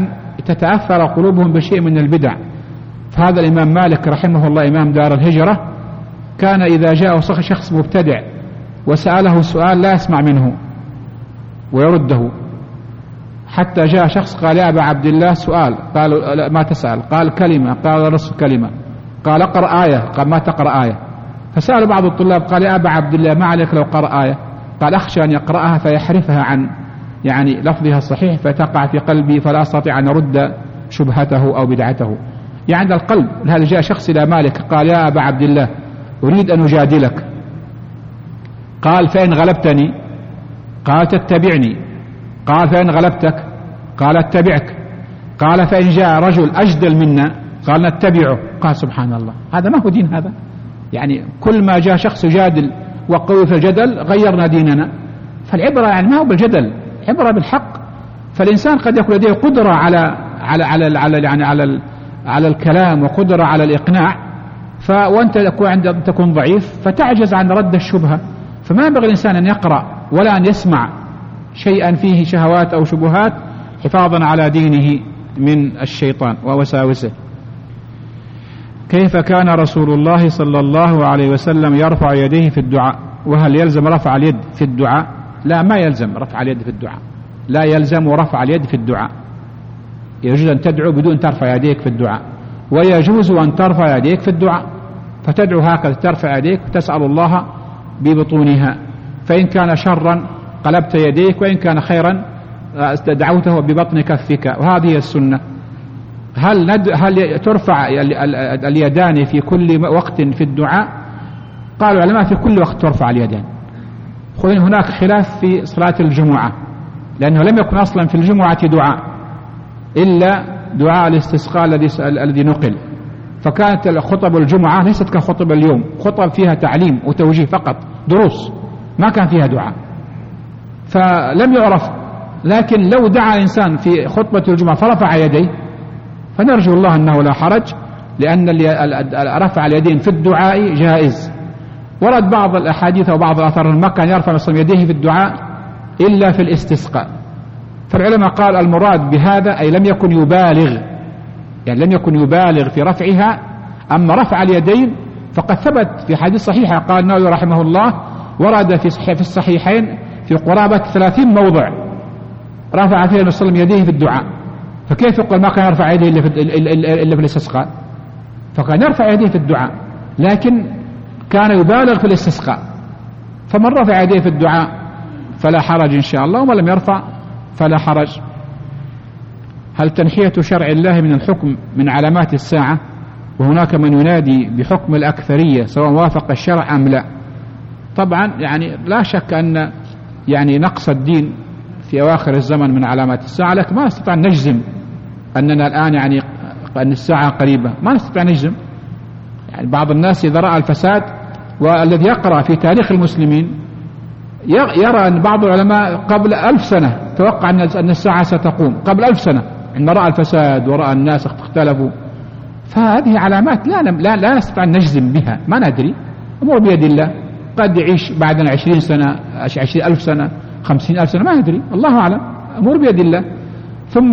فتتأثر قلوبهم بشيء من البدع. فهذا الإمام مالك رحمه الله إمام دار الهجرة كان إذا جاء شخص مبتدع وسأله سؤال لا يسمع منه ويرده، حتى جاء شخص قال يا أبا عبد الله سؤال، قال ما تسأل، قال كلمة، قال نصف كلمة، قال اقرأ آية، قال ما تقرأ آية. فسأل بعض الطلاب قال يا أبا عبد الله ما عليك لو قرأ آية، قال أخشى أن يقرأها فيحرفها عن يعني لفظها الصحيح فتقع في قلبي فلا أستطيع أن أرد شبهته أو بدعته. يعني القلب. هذا جاء شخص إلى مالك قال يا أبا عبد الله أريد أن أجادلك، قال فإن غلبتني، قال تتبعني، قال فإن غلبتك، قال اتبعك، قال فإن جاء رجل أجدل منا قال نتبعه. قال سبحان الله، هذا ما هو دين هذا. يعني كل ما جاء شخص يجادل وقوي في الجدل غيرنا ديننا. فالعبرة يعني ما هو بالجدل، عبرة بالحق. فالإنسان قد يكون لديه قدرة على الكلام وقدرة على الإقناع، وأنت تكون ضعيف فتعجز عن رد الشبهة. فما ينبغي الإنسان أن يقرأ ولا أن يسمع شيئا فيه شهوات أو شبهات حفاظا على دينه من الشيطان ووساوسه. كيف كان رسول الله صلى الله عليه وسلم يرفع يديه في الدعاء؟ وهل يلزم رفع اليد في الدعاء؟ لا، ما يلزم رفع اليد في الدعاء، لا يلزم رفع اليد في الدعاء. يجوز أن تدعو بدون ترفع يديك في الدعاء، ويجوز أن ترفع يديك في الدعاء، فتدعو هكذا ترفع يديك وتسأل الله ببطونها، فإن كان شرا قلبت يديك، وإن كان خيرا دعوته ببطن كفك، وهذه السنة. هل ترفع اليدان في كل وقت في الدعاء؟ قالوا العلماء في كل وقت ترفع اليدان. هناك خلاف في صلاة الجمعة، لأنه لم يكن أصلا في الجمعة دعاء إلا دعاء الاستسقاء الذي نقل، فكانت خطب الجمعة ليست كخطب اليوم، خطب فيها تعليم وتوجيه فقط، دروس، ما كان فيها دعاء، فلم يعرف. لكن لو دعا إنسان في خطبة الجمعة فرفع يديه فنرجو الله أنه لا حرج، لأن رفع اليدين في الدعاء جائز. ورد بعض الأحاديث وبعض الآثار ما كان يرفع يديه في الدعاء إلا في الاستسقاء. فالعلماء قال المراد بهذا أي لم يكن يبالغ، يعني لم يكن يبالغ في رفعها. أما رفع اليدين فقد ثبت في حديث صحيحة، قال النووي رحمه الله ورد في الصحيحين في قرابة 30 موضع رفع فيها النبي صلى الله عليه وسلم يديه في الدعاء. فكيف يقول ما كان يرفع يديه إلا في الاستسقاء؟ فكان يرفع يديه في الدعاء، لكن كان يبالغ في الاستسقاء. فمن رفع يديه في الدعاء فلا حرج إن شاء الله، ومن لم يرفع فلا حرج. هل تنحية شرع الله من الحكم من علامات الساعة؟ وهناك من ينادي بحكم الأكثرية سواء وافق الشرع أم لا. طبعا يعني لا شك أن يعني نقص الدين في أواخر الزمن من علامات الساعة، لكن ما نستطيع أن نجزم أننا الآن يعني أن الساعة قريبة، ما نستطيع أن نجزم. يعني بعض الناس إذا رأى الفساد، والذي يقرأ في تاريخ المسلمين يرى أن بعض العلماء قبل 1000 سنة توقع أن الساعة ستقوم، قبل 1000 سنة عندما رأى الفساد ورأى الناس اختلفوا. فهذه علامات لا نستطيع أن نجزم بها، ما ندري، أمور بيد الله. قد يعيش بعدنا 20 سنة 20,000 سنة 50,000 سنة، ما ندري، الله أعلم، أمور بيد الله. ثم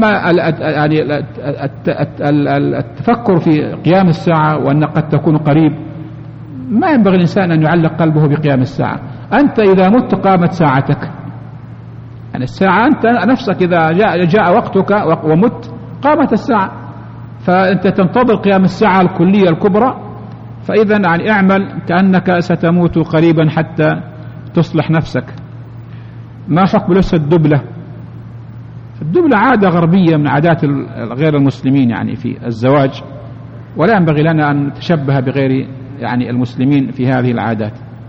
التفكر في قيام الساعة وأن قد تكون قريب، ما ينبغي الإنسان أن يعلق قلبه بقيام الساعة. أنت إذا مت قامت ساعتك، يعني الساعة أنت نفسك إذا جاء وقتك ومت قامت الساعة، فأنت تنتظر قيام الساعة الكلية الكبرى. فإذا يعني اعمل كأنك ستموت قريبا حتى تصلح نفسك. ما حكم لبس الدبلة؟ الدبلة عادة غربية من عادات غير المسلمين يعني في الزواج، ولا ينبغي لنا أن نتشبه بغير يعني المسلمين في هذه العادات.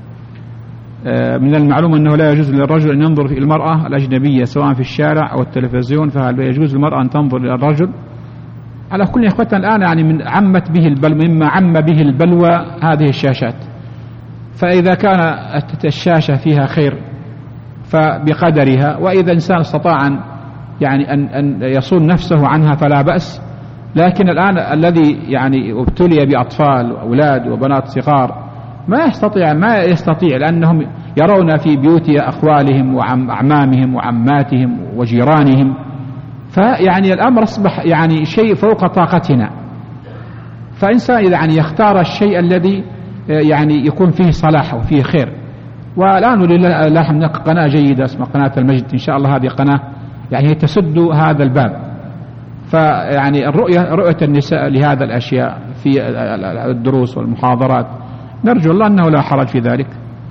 من المعلوم أنه لا يجوز للرجل أن ينظر في المرأة الأجنبية سواء في الشارع أو التلفزيون، فهل يجوز للمرأة أن تنظر إلى الرجل؟ على كل إخوتنا الآن يعني مما عم به البلوى هذه الشاشات. فإذا كانت الشاشة فيها خير فبقدرها، وإذا إنسان استطاع يعني أن يصون نفسه عنها فلا بأس. لكن الآن الذي يعني ابتلي بأطفال وأولاد وبنات صغار ما يستطيع لأنهم يرون في بيوت أخوالهم وأعمامهم وعماتهم وجيرانهم، فيعني الأمر أصبح يعني شيء فوق طاقتنا. فإنسان يعني يختار الشيء الذي يعني يكون فيه صلاح وفيه خير. والآن لله هناك قناة جيدة اسمها قناة المجد، إن شاء الله هذه قناة يعني تسد هذا الباب. فيعني رؤية النساء لهذا الأشياء في الدروس والمحاضرات، نرجو الله أنه لا حرج في ذلك.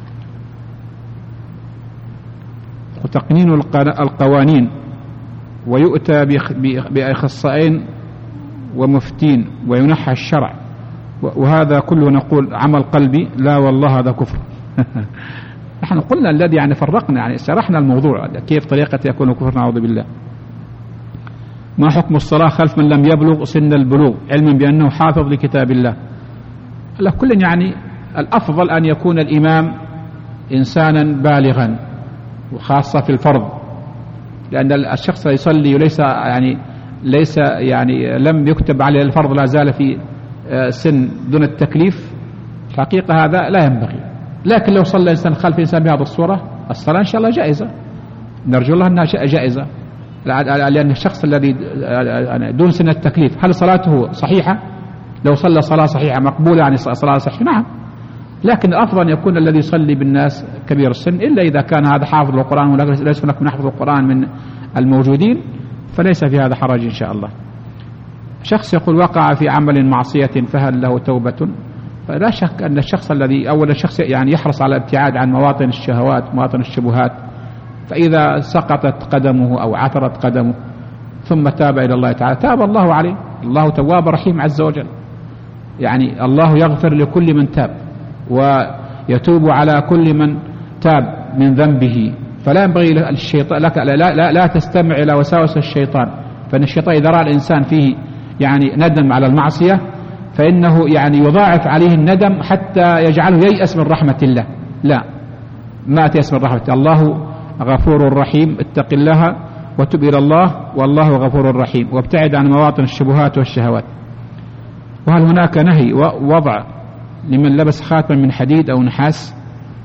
وتقنين القوانين، ويؤتى بأخصائين ومفتين وينحى الشرع، وهذا كله نقول عمل قلبي، لا والله هذا كفر. نحن قلنا الذي يعني فرقنا، يعني شرحنا الموضوع كيف طريقة يكون كفر، نعوذ بالله. ما حكم الصلاة خلف من لم يبلغ سن البلوغ علما بأنه حافظ لكتاب الله؟ كل يعني الأفضل أن يكون الإمام إنسانا بالغا، وخاصة في الفرض، لأن الشخص يصلي ليس يعني لم يكتب عليه الفرض، لا زال في سن دون التكليف، حقيقة هذا لا ينبغي. لكن لو صلى إنسان خلف إنسان بهذه الصورة، الصلاة إن شاء الله جائزة، نرجو الله أنها جائزة، لأن الشخص الذي دون سن التكليف هل صلاته صحيحة؟ لو صلى صلاة صحيحة مقبولة، يعني صلاة صحيحة، نعم. لكن الأفضل أن يكون الذي يصلي بالناس كبير السن، إلا إذا كان هذا حافظ للقرآن وليس هناك من يحفظ القرآن من الموجودين، فليس في هذا حرج إن شاء الله. شخص يقول وقع في عمل معصية فهل له توبة؟ فلا شك أن الشخص الذي الشخص يعني يحرص على الابتعاد عن مواطن الشهوات، مواطن الشبهات، فإذا سقطت قدمه أو عثرت قدمه ثم تاب إلى الله تعالى، تاب الله عليه، الله تواب رحيم عز وجل. يعني الله يغفر لكل من تاب، ويتوب على كل من تاب من ذنبه. فلا ينبغي للشيطان لك لا تستمع إلى وساوس الشيطان، فإن الشيطان إذا رأى الإنسان فيه يعني ندم على المعصية، فإنه يعني يضاعف عليه الندم حتى يجعله ييأس من رحمة الله. لا، ما تيأس من رحمة الله، غفور رحيم، اتق الله وتب إلى الله والله غفور رحيم، وابتعد عن مواطن الشبهات والشهوات. وهل هناك نهي وضع لمن لبس خاتما من حديد أو نحاس؟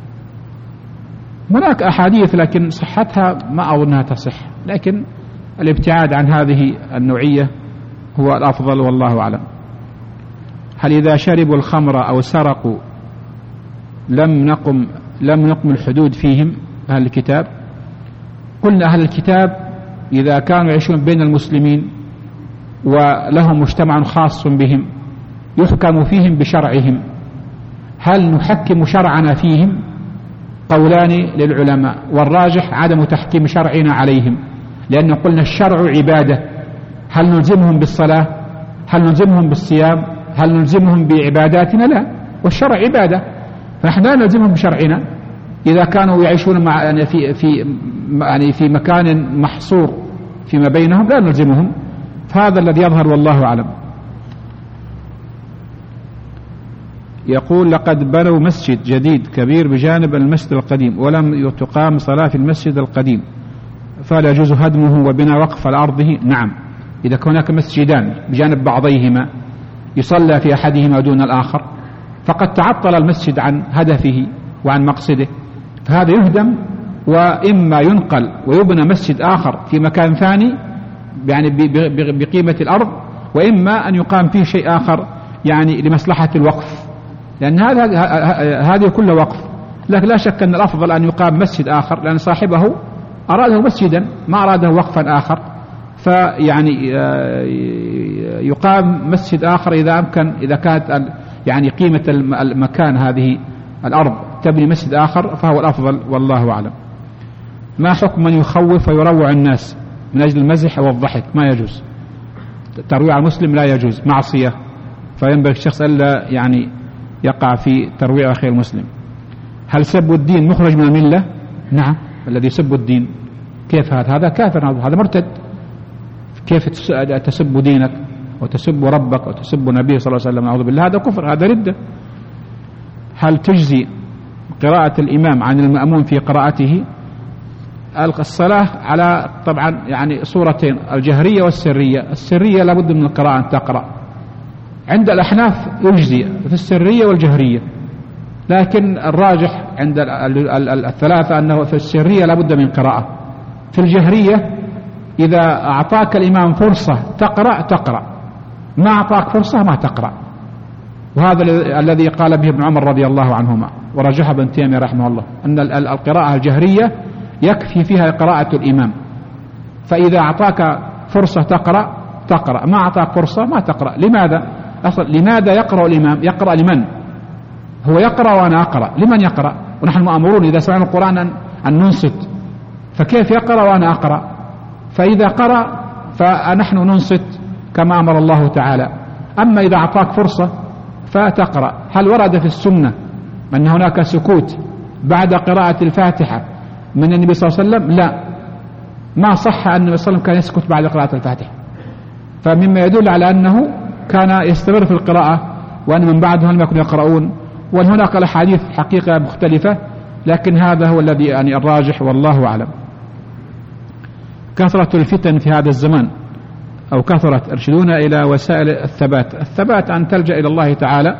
هناك أحاديث لكن صحتها ما أظنها تصح، لكن الابتعاد عن هذه النوعية هو الأفضل والله أعلم. هل إذا شربوا الخمر أو سرقوا لم نقم الحدود فيهم أهل الكتاب؟ قلنا أهل الكتاب إذا كانوا يعيشون بين المسلمين ولهم مجتمع خاص بهم يحكم فيهم بشرعهم، هل نحكم شرعنا فيهم؟ قولان للعلماء، والراجح عدم تحكيم شرعنا عليهم، لأن قلنا الشرع عبادة، هل نلزمهم بالصلاة؟ هل نلزمهم بالصيام؟ هل نلزمهم بعباداتنا؟ لا، والشرع عبادة، فنحن لا نلزمهم بشرعنا. إذا كانوا يعيشون في مكان محصور فيما بينهم لا نلزمهم، فهذا الذي يظهر والله أعلم. يقول لقد بنوا مسجد جديد كبير بجانب المسجد القديم ولم تقام صلاة في المسجد القديم، فلا يجوز هدمه وبناء وقف على أرضه؟ نعم، إذا كان هناك مسجدان بجانب بعضيهما يصلى في أحدهما دون الآخر فقد تعطل المسجد عن هدفه وعن مقصده، فهذا يهدم، وإما ينقل ويبنى مسجد آخر في مكان ثاني يعني بقيمة الأرض، وإما أن يقام فيه شيء آخر يعني لمصلحة الوقف، لأن هذه كلها وقف. لكن لا شك أن الأفضل أن يقام مسجد آخر، لأن صاحبه أراده مسجدا ما أراده وقفا آخر، فيعني يقام مسجد آخر إذا أمكن، إذا كانت يعني قيمة المكان هذه الأرض تبني مسجد آخر فهو الأفضل والله أعلم. ما حكم من يخوف ويروع الناس من أجل المزح والضحك؟ ما يجوز، ترويع المسلم لا يجوز، معصية، فينبغي الشخص ألا يعني يقع في ترويع أخي المسلم. هل سب الدين مخرج من الملة؟ نعم، الذي يسب الدين كيف هذا كافر، هذا مرتد. كيف تسب دينك وتسب ربك وتسب النبي صلى الله عليه وسلم؟ أعوذ بالله، هذا كفر، هذا ردة. هل تجزي قراءة الإمام عن المأموم في قراءته؟ الصلاة على طبعا يعني صورتين، الجهرية والسرية. السرية لابد من القراءة أن تقرأ، عند الأحناف يجزي في السرية والجهرية، لكن الراجح عند الثلاثة أنه في السرية لابد من قراءة، في الجهرية إذا أعطاك الإمام فرصة تقرأ، ما أعطاك فرصة ما تقرأ. وهذا الذي قال به ابن عمر رضي الله عنهما ورجح ابن تيمية رحمه الله، أن القراءة الجهرية يكفي فيها قراءة الإمام. فإذا أعطاك فرصة تقرأ، ما أعطاك فرصة ما تقرأ. لماذا؟ أصلا لماذا يقرأ الإمام؟ يقرأ لمن؟ هو يقرأ وأنا أقرأ، لمن يقرأ؟ ونحن مأمورون إذا سمعنا القرآن أن ننصت، فكيف يقرأ وأنا أقرأ؟ فإذا قرأ فنحن ننصت كما أمر الله تعالى. أما إذا أعطاك فرصة فتقرأ. هل ورد في السنة أن هناك سكوت بعد قراءة الفاتحة من النبي صلى الله عليه وسلم؟ لا، ما صح أن النبي صلى الله عليه وسلم كان يسكت بعد قراءة الفاتحة، فمما يدل على أنه كان يستمر في القراءة وأن من بعده لم يكونوا يقرؤون. وهناك الأحاديث حقيقة مختلفة، لكن هذا هو الذي يعني الراجح والله أعلم. كثرة الفتن في هذا الزمان أو كثرت ارشدونا إلى وسائل الثبات أن تلجأ إلى الله تعالى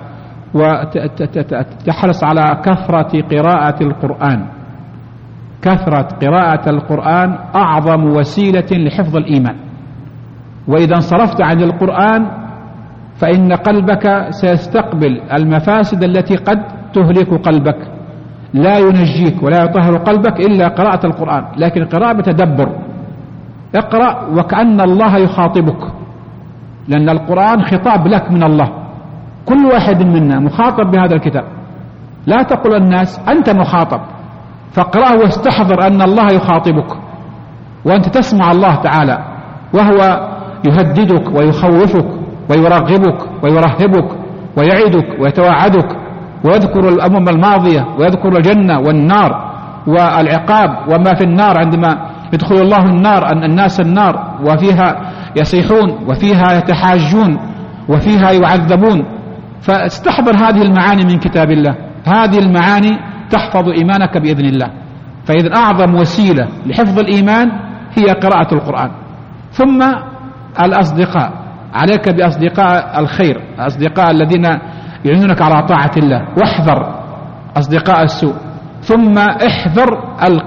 وتحرص على كثرة قراءة القرآن. كثرة قراءة القرآن أعظم وسيلة لحفظ الإيمان. وإذا انصرفت عن القرآن فإن قلبك سيستقبل المفاسد التي قد تهلك قلبك. لا ينجيك ولا يطهر قلبك إلا قراءة القرآن، لكن قراءة بتدبر. اقرأ وكأن الله يخاطبك، لأن القرآن خطاب لك من الله، كل واحد منا مخاطب بهذا الكتاب. لا تقل الناس أنت مخاطب، فاقرأه واستحضر أن الله يخاطبك وأنت تسمع الله تعالى وهو يهددك ويخوفك ويرغبك ويرهبك ويعدك ويتوعدك ويذكر الأمم الماضية ويذكر الجنة والنار والعقاب وما في النار عندما يدخل الله النار، أن الناس النار وفيها يصيحون وفيها يتحاجون وفيها يعذبون. فاستحضر هذه المعاني من كتاب الله، هذه المعاني تحفظ إيمانك بإذن الله. فإذا أعظم وسيلة لحفظ الإيمان هي قراءة القرآن. ثم الأصدقاء، عليك بأصدقاء الخير، الأصدقاء الذين يعينونك على طاعة الله، واحذر أصدقاء السوء. ثم احذر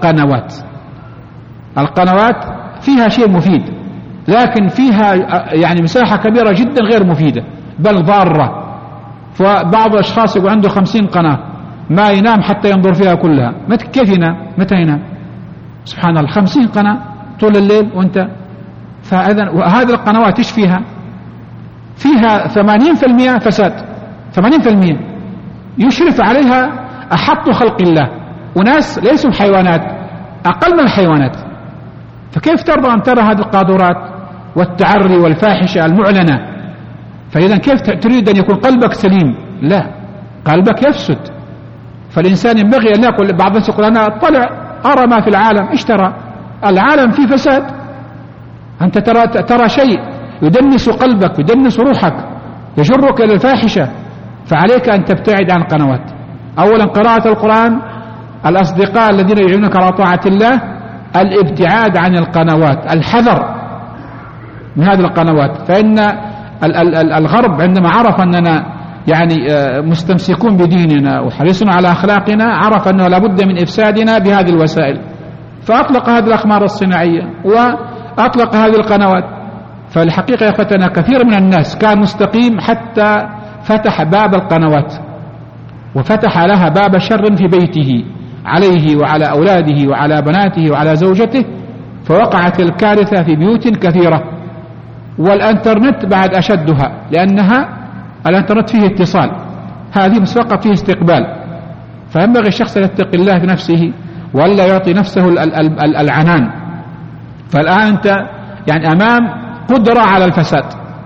القنوات فيها شيء مفيد، لكن فيها يعني مساحة كبيرة جدا غير مفيدة بل ضارة. فبعض الأشخاص يقول عنده 50 قناة ما ينام حتى ينظر فيها كلها. كيف ينام؟ متى ينام؟ سبحان الله، 50 قناة طول الليل وانت. فإذن وهذه القنوات ايش فيها؟ فيها 80% فساد، 80% يشرف عليها أحط خلق الله، وناس ليسوا حيوانات، أقل من الحيوانات. فكيف ترضى أن ترى هذه القاذورات والتعري والفاحشة المعلنة؟ فإذا كيف تريد أن يكون قلبك سليم؟ لا، قلبك يفسد. فالإنسان ينبغي أن يقول، بعض الناس يقول أنا أطلع أرى ما في العالم. إيش ترى؟ العالم فيه فساد. أنت ترى شيء يدنس قلبك يدنس روحك يجرك إلى الفاحشة. فعليك أن تبتعد عن القنوات. أولا قراءة القرآن، الأصدقاء الذين يعينونك على طاعة الله، الابتعاد عن القنوات، الحذر من هذه القنوات. فإن الغرب عندما عرف أننا يعني مستمسكون بديننا وحريصون على أخلاقنا، عرف أنه لابد من إفسادنا بهذه الوسائل، فأطلق هذه الأقمار الصناعية وأطلق هذه القنوات. فالحقيقة يا أخوتنا كثير من الناس كان مستقيم حتى فتح باب القنوات وفتح لها باب شر في بيته عليه وعلى أولاده وعلى بناته وعلى زوجته، فوقعت الكارثة في بيوت كثيرة. والانترنت بعد أشدها، لأنها الانترنت فيه اتصال، هذه بس فقط فيه استقبال. فينبغي الشخص أن يتقي الله في نفسه ولا يعطي نفسه العنان. فالآن أنت يعني أمام قدرة على الفساد.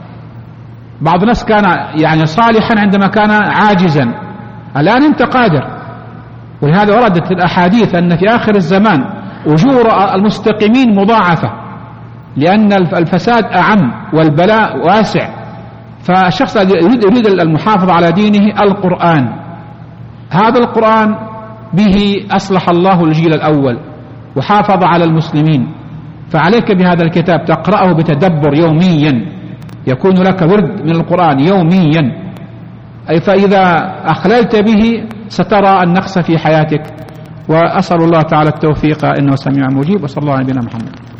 بعض الناس كان يعني صالحا عندما كان عاجزا، الآن أنت قادر. ولهذا وردت الأحاديث أن في آخر الزمان أجور المستقيمين مضاعفة، لأن الفساد أعم والبلاء واسع. فالشخص يريد المحافظة على دينه، القرآن، هذا القرآن به أصلح الله الجيل الأول وحافظ على المسلمين. فعليك بهذا الكتاب تقرأه بتدبر يوميا، يكون لك ورد من القرآن يوميا. أي فإذا أخللت به سترى النقص في حياتك. وأسأل الله تعالى التوفيق إنه سميع مجيب. وصلى الله على نبينا محمد.